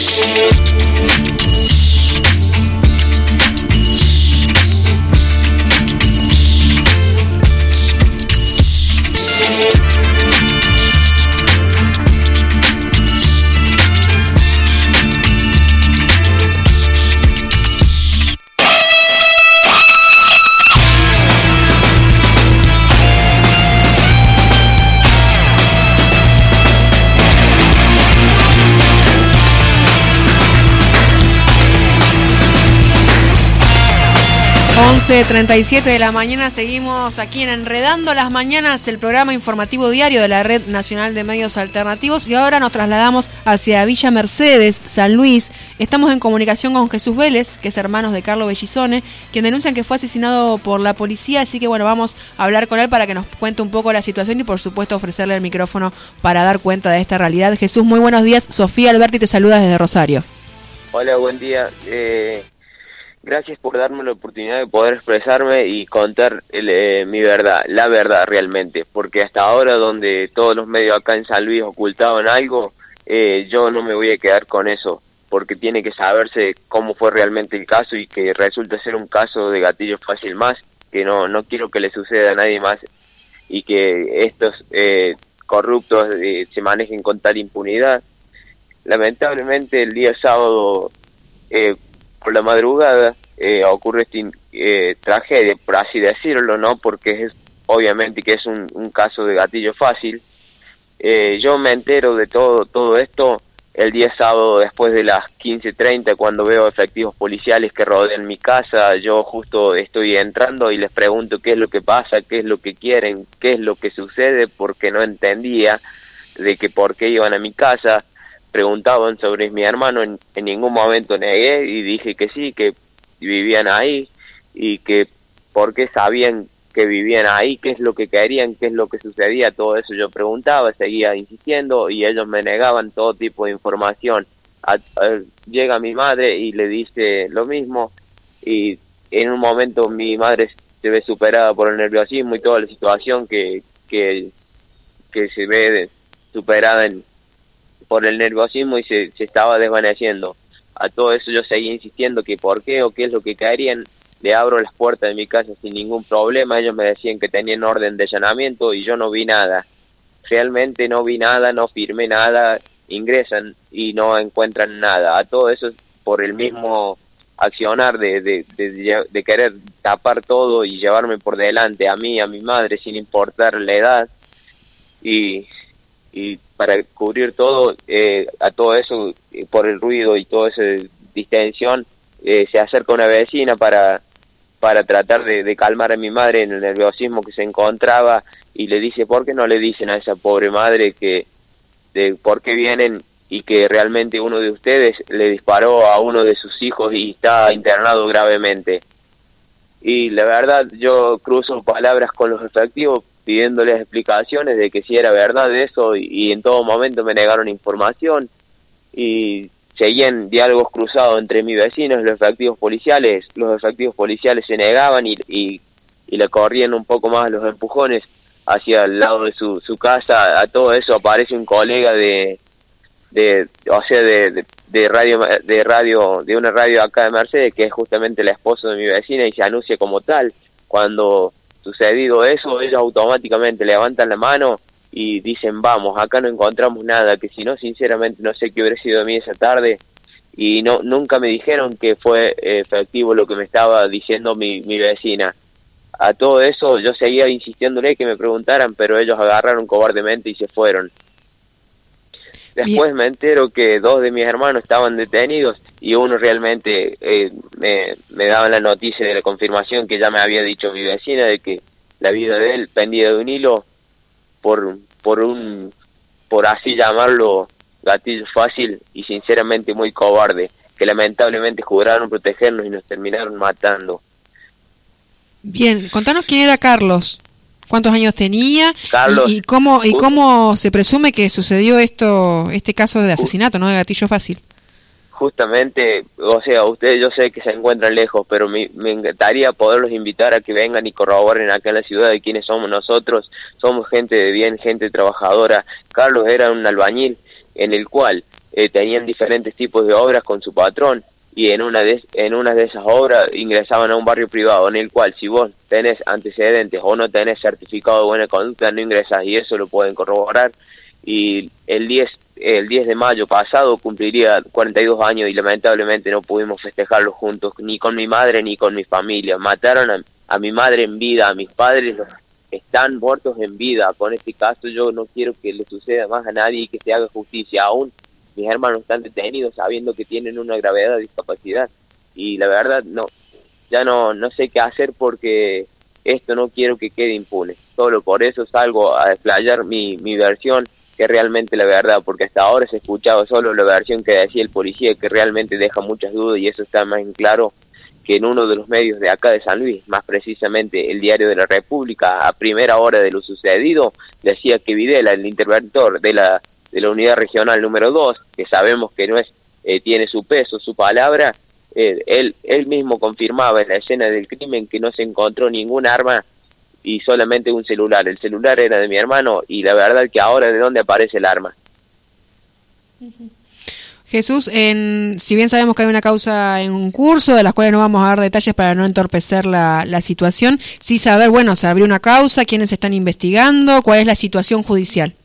.37 de la mañana, seguimos aquí en Enredando las Mañanas, el programa informativo diario de la Red Nacional de Medios Alternativos, y ahora nos trasladamos hacia Villa Mercedes, San Luis. Estamos en comunicación con Jesús Vélez, que es hermano de Carlos Bellizone, quien denuncian que fue asesinado por la policía, así que bueno, vamos a hablar con él para que nos cuente un poco la situación y por supuesto ofrecerle el micrófono para dar cuenta de esta realidad. Jesús, muy buenos días. Sofía Alberti te saluda desde Rosario. Hola, buen día. Gracias por darme la oportunidad de poder expresarme y contar mi verdad, la verdad realmente, porque hasta ahora donde todos los medios acá en San Luis ocultaban algo, yo no me voy a quedar con eso, porque tiene que saberse cómo fue realmente el caso y que resulta ser un caso de gatillo fácil más, que no quiero que le suceda a nadie más y que estos corruptos se manejen con tal impunidad. Lamentablemente el día sábado por la madrugada ocurre esta tragedia, por así decirlo, ¿no? Porque obviamente que es un caso de gatillo fácil. Yo me entero de todo esto el día sábado después de las 15:30, cuando veo efectivos policiales que rodean mi casa. Yo justo estoy entrando y les pregunto qué es lo que pasa, qué es lo que quieren, qué es lo que sucede, porque no entendía de que por qué iban a mi casa. Preguntaban sobre mi hermano, en ningún momento negué y dije que sí, que vivían ahí y que por qué sabían que vivían ahí, qué es lo que querían, qué es lo que sucedía, todo eso yo preguntaba, seguía insistiendo y ellos me negaban todo tipo de información. Llega mi madre y le dice lo mismo y en un momento mi madre se ve superada por el nerviosismo y toda la situación que se ve superada por el nerviosismo y se estaba desvaneciendo. A todo eso yo seguía insistiendo que por qué o qué es lo que querían. Le abro las puertas de mi casa sin ningún problema. Ellos me decían que tenían orden de allanamiento y yo no vi nada. Realmente no vi nada, no firmé nada. Ingresan y no encuentran nada. A todo eso por el mismo accionar de querer tapar todo y llevarme por delante a mí, a mi madre, sin importar la edad. Y para cubrir todo, a todo eso, por el ruido y toda esa distensión, se acerca una vecina para tratar de calmar a mi madre en el nerviosismo que se encontraba y le dice, ¿por qué no le dicen a esa pobre madre que de por qué vienen y que realmente uno de ustedes le disparó a uno de sus hijos y está internado gravemente? Y la verdad yo cruzo palabras con los efectivos pidiéndoles explicaciones de que si era verdad eso y en todo momento me negaron información y seguían diálogos cruzados entre mis vecinos y los efectivos policiales se negaban y le corrían un poco más los empujones hacia el lado de su casa. A todo eso aparece un colega de una radio acá de Mercedes, que es justamente la esposa de mi vecina, y se anuncia como tal. Cuando sucedido eso, ellos automáticamente levantan la mano y dicen, vamos, acá no encontramos nada, que si no, sinceramente, no sé qué hubiera sido de mí esa tarde, y nunca me dijeron que fue efectivo lo que me estaba diciendo mi vecina. A todo eso, yo seguía insistiéndole que me preguntaran, pero ellos agarraron cobardemente y se fueron. Después me entero que 2 de mis hermanos estaban detenidos y uno realmente me daban la noticia de la confirmación que ya me había dicho mi vecina de que la vida de él pendía de un hilo por así llamarlo, gatillo fácil y sinceramente muy cobarde, que lamentablemente juraron protegernos y nos terminaron matando. Bien, contanos quién era Carlos. ¿Cuántos años tenía? Carlos, y cómo se presume que sucedió este caso de asesinato, ¿no? De gatillo fácil. Justamente, o sea, ustedes yo sé que se encuentran lejos, pero me encantaría poderlos invitar a que vengan y corroboren acá en la ciudad de quiénes somos nosotros. Somos gente de bien, gente trabajadora. Carlos era un albañil en el cual tenían diferentes tipos de obras con su patrón, y en una de esas obras ingresaban a un barrio privado en el cual si vos tenés antecedentes o no tenés certificado de buena conducta no ingresás, y eso lo pueden corroborar. Y el 10 de mayo pasado cumpliría 42 años y lamentablemente no pudimos festejarlo juntos, ni con mi madre ni con mi familia. Mataron a mi madre en vida, a mis padres están muertos en vida. Con este caso yo no quiero que le suceda más a nadie y que se haga justicia. Aún mis hermanos están detenidos sabiendo que tienen una gravedad de discapacidad, y la verdad ya no sé qué hacer, porque esto no quiero que quede impune. Solo por eso salgo a desplayar mi versión, que es realmente la verdad, porque hasta ahora se ha escuchado solo la versión que decía el policía, que realmente deja muchas dudas, y eso está más en claro que en uno de los medios de acá de San Luis, más precisamente el Diario de la República, a primera hora de lo sucedido, decía que Videla, el interventor de la unidad regional número 2, que sabemos que no es tiene su peso, su palabra, él mismo confirmaba en la escena del crimen que no se encontró ningún arma y solamente un celular. El celular era de mi hermano, y la verdad que ahora ¿de dónde aparece el arma? Jesús, si bien sabemos que hay una causa en curso, de las cuales no vamos a dar detalles para no entorpecer la situación, sí saber, bueno, se abrió una causa, quiénes están investigando, cuál es la situación judicial.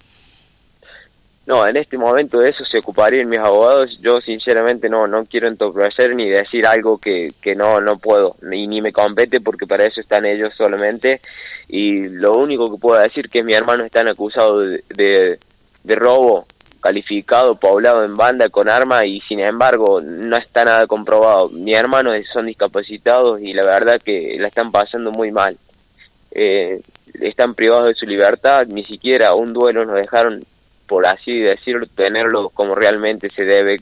No, en este momento de eso se ocuparían mis abogados. Yo sinceramente no quiero entorpecer ni decir algo que no puedo, ni me compete, porque para eso están ellos solamente. Y lo único que puedo decir que mis hermanos están acusados de robo calificado, poblado en banda con arma, y sin embargo no está nada comprobado. Mis hermanos son discapacitados y la verdad que la están pasando muy mal. Están privados de su libertad, ni siquiera un duelo nos dejaron, por así decirlo, tenerlo como realmente se debe.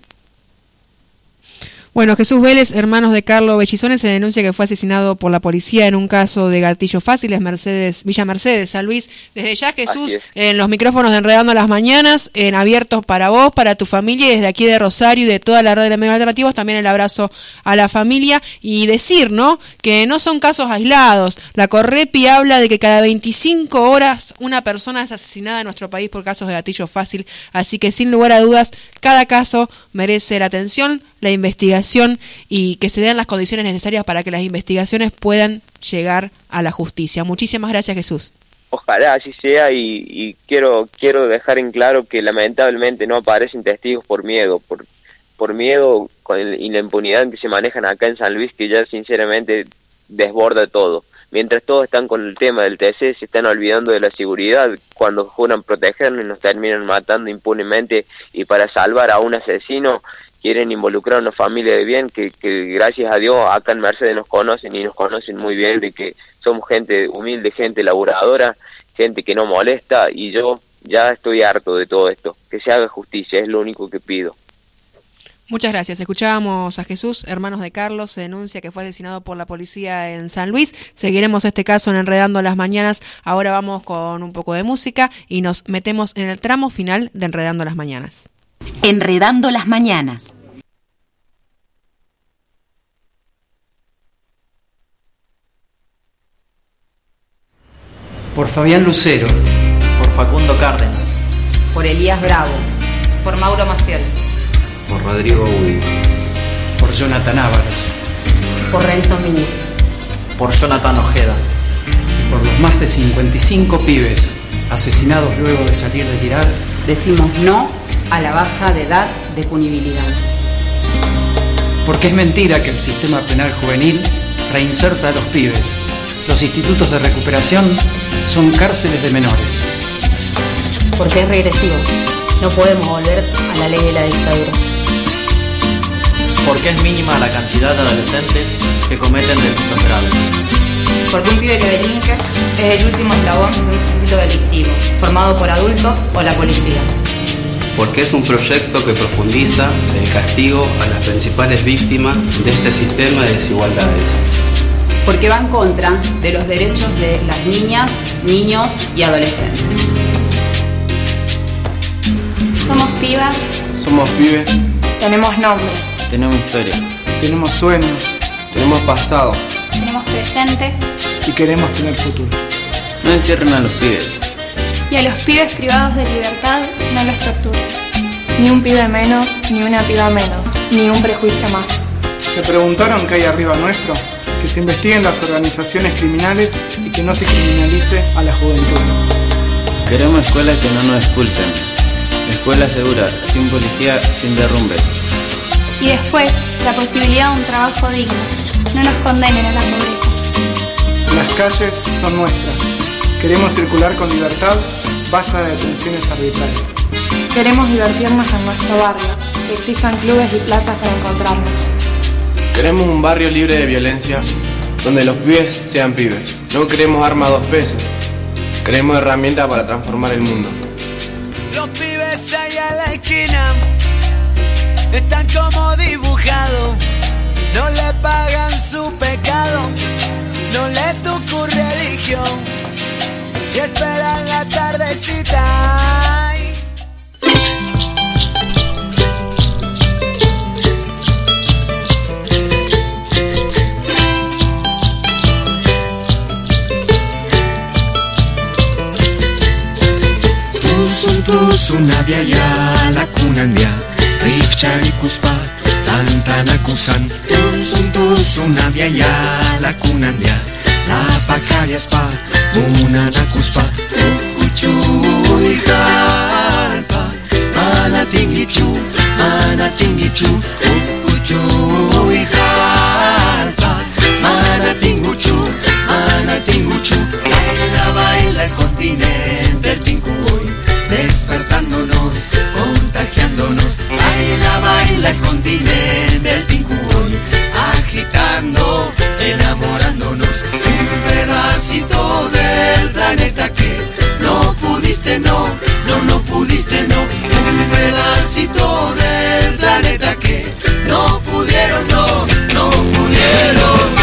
Bueno, Jesús Vélez, hermanos de Carlos Bellizones, se denuncia que fue asesinado por la policía en un caso de gatillo fácil, es Villa Mercedes, San Luis. Desde ya, Jesús, en los micrófonos de Enredando las Mañanas, abiertos para vos, para tu familia, y desde aquí de Rosario y de toda la red de medios alternativos, también el abrazo a la familia, y decir, ¿no?, que no son casos aislados. La Correpi habla de que cada 25 horas una persona es asesinada en nuestro país por casos de gatillo fácil, así que sin lugar a dudas, cada caso merece la atención, la investigación, y que se den las condiciones necesarias para que las investigaciones puedan llegar a la justicia. Muchísimas gracias, Jesús. Ojalá así sea, y quiero dejar en claro que lamentablemente no aparecen testigos por miedo, por miedo y la impunidad en que se manejan acá en San Luis, que ya sinceramente desborda todo. Mientras todos están con el tema del TC, se están olvidando de la seguridad. Cuando juran protegernos nos terminan matando impunemente, y para salvar a un asesino quieren involucrar a una familia de bien que gracias a Dios acá en Mercedes nos conocen, y nos conocen muy bien, de que somos gente humilde, gente laburadora, gente que no molesta, y yo ya estoy harto de todo esto. Que se haga justicia, es lo único que pido. Muchas gracias. Escuchábamos a Jesús, hermanos de Carlos, se denuncia que fue asesinado por la policía en San Luis. Seguiremos este caso en Enredando las Mañanas. Ahora vamos con un poco de música y nos metemos en el tramo final de Enredando las Mañanas. Enredando las Mañanas. Por Fabián Lucero. Por Facundo Cárdenas. Por Elías Bravo. Por Mauro Maciel. Por Rodrigo Udi. Por Jonathan Ábalos. Por Renzo Mini. Por Jonathan Ojeda. Y por los más de 55 pibes asesinados luego de salir de tirar, decimos no a la baja de edad de punibilidad. Porque es mentira que el sistema penal juvenil reinserta a los pibes. Los institutos de recuperación son cárceles de menores. Porque es regresivo. No podemos volver a la ley de la dictadura. Porque es mínima la cantidad de adolescentes que cometen delitos graves. porque un pibe que delinque es el último eslabón de un circuito delictivo, formado por adultos o la policía. Porque es un proyecto que profundiza el castigo a las principales víctimas de este sistema de desigualdades. Porque va en contra de los derechos de las niñas, niños y adolescentes. Somos pibas. Somos pibes. Tenemos nombres. Tenemos historia. Tenemos sueños. Tenemos pasado. Tenemos presente. Y queremos tener futuro. No encierren a los pibes. Y a los pibes privados de libertad no los torturen. Ni un pibe menos, ni una piba menos, ni un prejuicio más. ¿Se preguntaron qué hay arriba nuestro? Que se investiguen las organizaciones criminales y que no se criminalice a la juventud. Queremos escuelas que no nos expulsen. Escuela segura, sin policía, sin derrumbes. Y después, la posibilidad de un trabajo digno. No nos condenen a la pobreza. Las calles son nuestras. Queremos circular con libertad, basta de detenciones arbitrarias. Queremos divertirnos en nuestro barrio, que existan clubes y plazas para encontrarnos. Queremos un barrio libre de violencia, donde los pibes sean pibes. No queremos armas a 2 pesos. Queremos herramientas para transformar el mundo. Los pibes ahí a la esquina están como dibujados. No le pagan su pecado, no le tocó religión y esperan la tardecita. Sunavia ya la kunandia, Richarikuspa, Tantanakusan. Sunavia ya la kunandia, la pacariaspa, Munanakuspa, Uchuijalpa, Anatingichu, Uchuijalpa, Anatinguchu. Baila el continente, el Tincuy, despertándonos, contagiándonos. Baila el continente, el Tincuy, agitando, enamorándonos. Un pedacito del planeta que no pudiste, no pudiste, no. Un pedacito del planeta que no pudieron, no pudieron.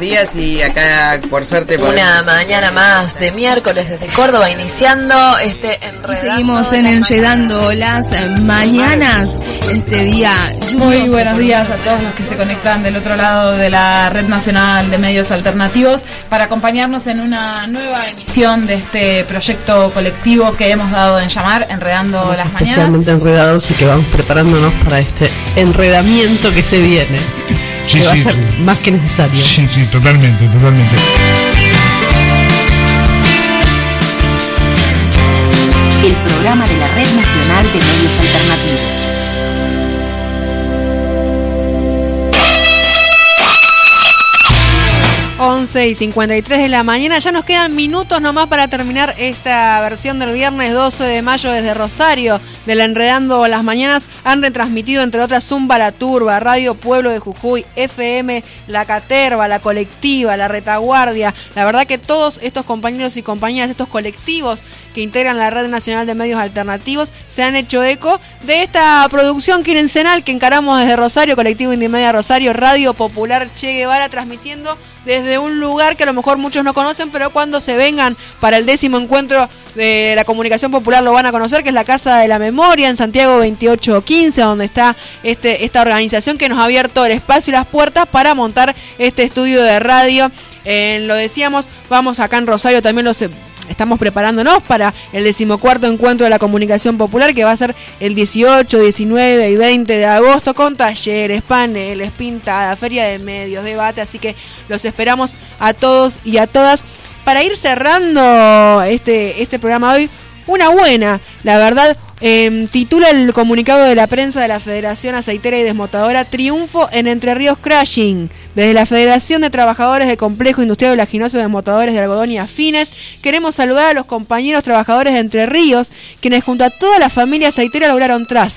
días y acá por suerte una mañana más de miércoles desde Córdoba iniciando Seguimos en Enredando las Mañanas este día. Muy buenos días a todos los que se conectan del otro lado de la Red Nacional de Medios Alternativos para acompañarnos en una nueva emisión de este proyecto colectivo que hemos dado en llamar Enredando las Mañanas. Especialmente enredados y que vamos preparándonos para este enredamiento que se viene. Sí, que va a ser más que necesario. Sí, totalmente. El programa de la Red Nacional de Medios Alternativos. Y 53 de la mañana, ya nos quedan minutos nomás para terminar esta versión del viernes 12 de mayo desde Rosario, del Enredando las Mañanas. Han retransmitido entre otras Zumba La Turba, Radio Pueblo de Jujuy, FM La Caterva, La Colectiva, La Retaguardia. La verdad que todos estos compañeros y compañeras, estos colectivos que integran la Red Nacional de Medios Alternativos, se han hecho eco de esta producción quincenal que encaramos desde Rosario, Colectivo Indimedia Rosario, Radio Popular Che Guevara, transmitiendo desde un lugar que a lo mejor muchos no conocen, pero cuando se vengan para el 10º encuentro de la comunicación popular lo van a conocer, que es la Casa de la Memoria en Santiago 2815, donde está esta organización que nos ha abierto el espacio y las puertas para montar este estudio de radio. Lo decíamos, vamos acá en Rosario también estamos preparándonos para el 14º encuentro de la comunicación popular, que va a ser el 18, 19 y 20 de agosto, con talleres, paneles, pintada, feria de medios, debate, así que los esperamos a todos y a todas. Para ir cerrando este programa hoy, una buena, la verdad, titula el comunicado de la prensa de la Federación Aceitera y Desmotadora: Triunfo en Entre Ríos Crushing. Desde la Federación de Trabajadores de Complejo Industrial Oleaginoso de Desmotadores de Algodón y Afines, queremos saludar a los compañeros trabajadores de Entre Ríos, quienes junto a toda la familia aceitera lograron, tras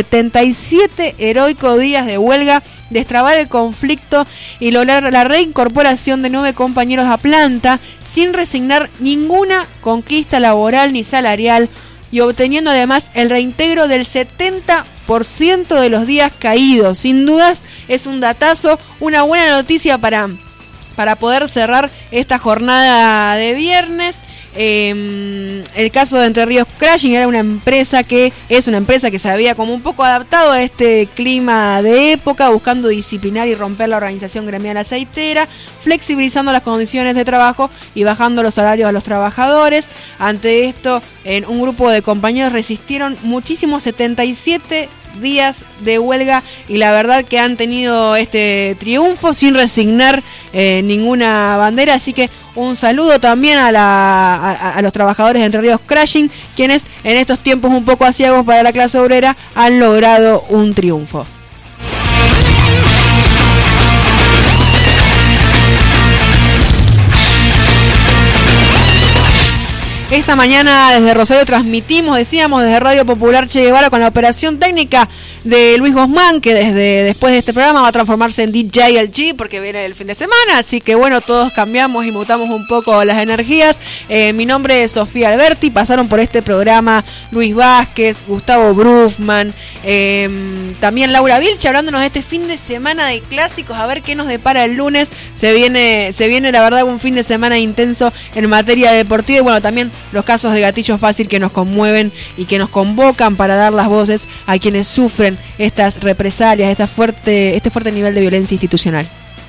77 heroicos días de huelga, destrabar el conflicto y lograr la reincorporación de 9 compañeros a planta sin resignar ninguna conquista laboral ni salarial, y obteniendo además el reintegro del 70% de los días caídos. Sin dudas es un datazo, una buena noticia para poder cerrar esta jornada de viernes. El caso de Entre Ríos Crushing era una empresa que se había como un poco adaptado a este clima de época, buscando disciplinar y romper la organización gremial aceitera, flexibilizando las condiciones de trabajo y bajando los salarios a los trabajadores. Ante esto, un grupo de compañeros resistieron muchísimo, 77 días de huelga, y la verdad que han tenido este triunfo sin resignar ninguna bandera. Así que un saludo también a los trabajadores de Entre Ríos Crushing, quienes en estos tiempos un poco aciagos para la clase obrera han logrado un triunfo. Esta mañana desde Rosario transmitimos, decíamos, desde Radio Popular Che Guevara, con la operación técnica de Luis Guzmán, que después de este programa va a transformarse en DJ LG porque viene el fin de semana, así que bueno, todos cambiamos y mutamos un poco las energías. Mi nombre es Sofía Alberti, pasaron por este programa Luis Vázquez, Gustavo Brufman, también Laura Vilche, hablándonos de este fin de semana de clásicos, a ver qué nos depara el lunes. Se viene la verdad un fin de semana intenso en materia deportiva, y bueno, también los casos de gatillo fácil que nos conmueven y que nos convocan para dar las voces a quienes sufren estas represalias, este fuerte nivel de violencia institucional.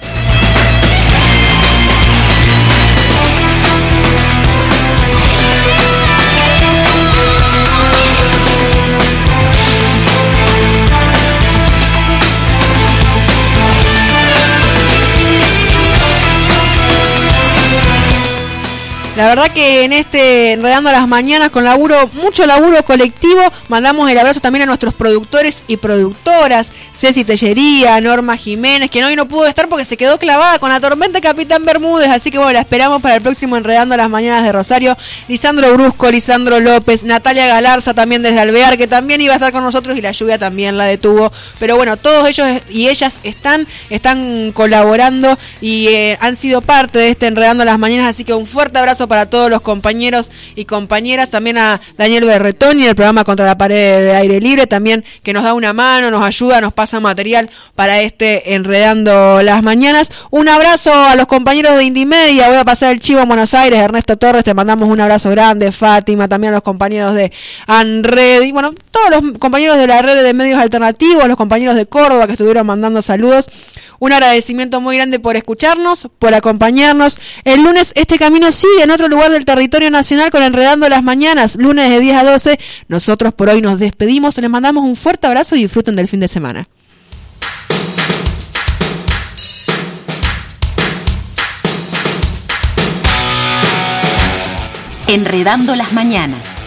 La verdad que en Enredando las Mañanas, con mucho laburo colectivo, mandamos el abrazo también a nuestros productores y productoras, Ceci Tellería, Norma Jiménez, que hoy no pudo estar porque se quedó clavada con la tormenta de Capitán Bermúdez, así que bueno, la esperamos para el próximo Enredando las Mañanas de Rosario. Lisandro Brusco, Lisandro López, Natalia Galarza también desde Alvear, que también iba a estar con nosotros, y la lluvia también la detuvo, pero bueno, todos ellos y ellas están colaborando y han sido parte de este Enredando las Mañanas, así que un fuerte abrazo para todos los compañeros y compañeras, también a Daniel Berretoni del programa Contra la Pared de Aire Libre, también que nos da una mano, nos ayuda, nos pasa material para Enredando las Mañanas. Un abrazo a los compañeros de Indimedia, voy a pasar el chivo en Buenos Aires, Ernesto Torres, te mandamos un abrazo grande, Fátima, también a los compañeros de ANRED, y bueno, todos los compañeros de la red de medios alternativos, los compañeros de Córdoba que estuvieron mandando saludos. Un agradecimiento muy grande por escucharnos, por acompañarnos. El lunes este camino sigue en otro lugar del territorio nacional con Enredando las Mañanas, lunes de 10 a 12. Nosotros por hoy nos despedimos, les mandamos un fuerte abrazo y disfruten del fin de semana. Enredando las Mañanas.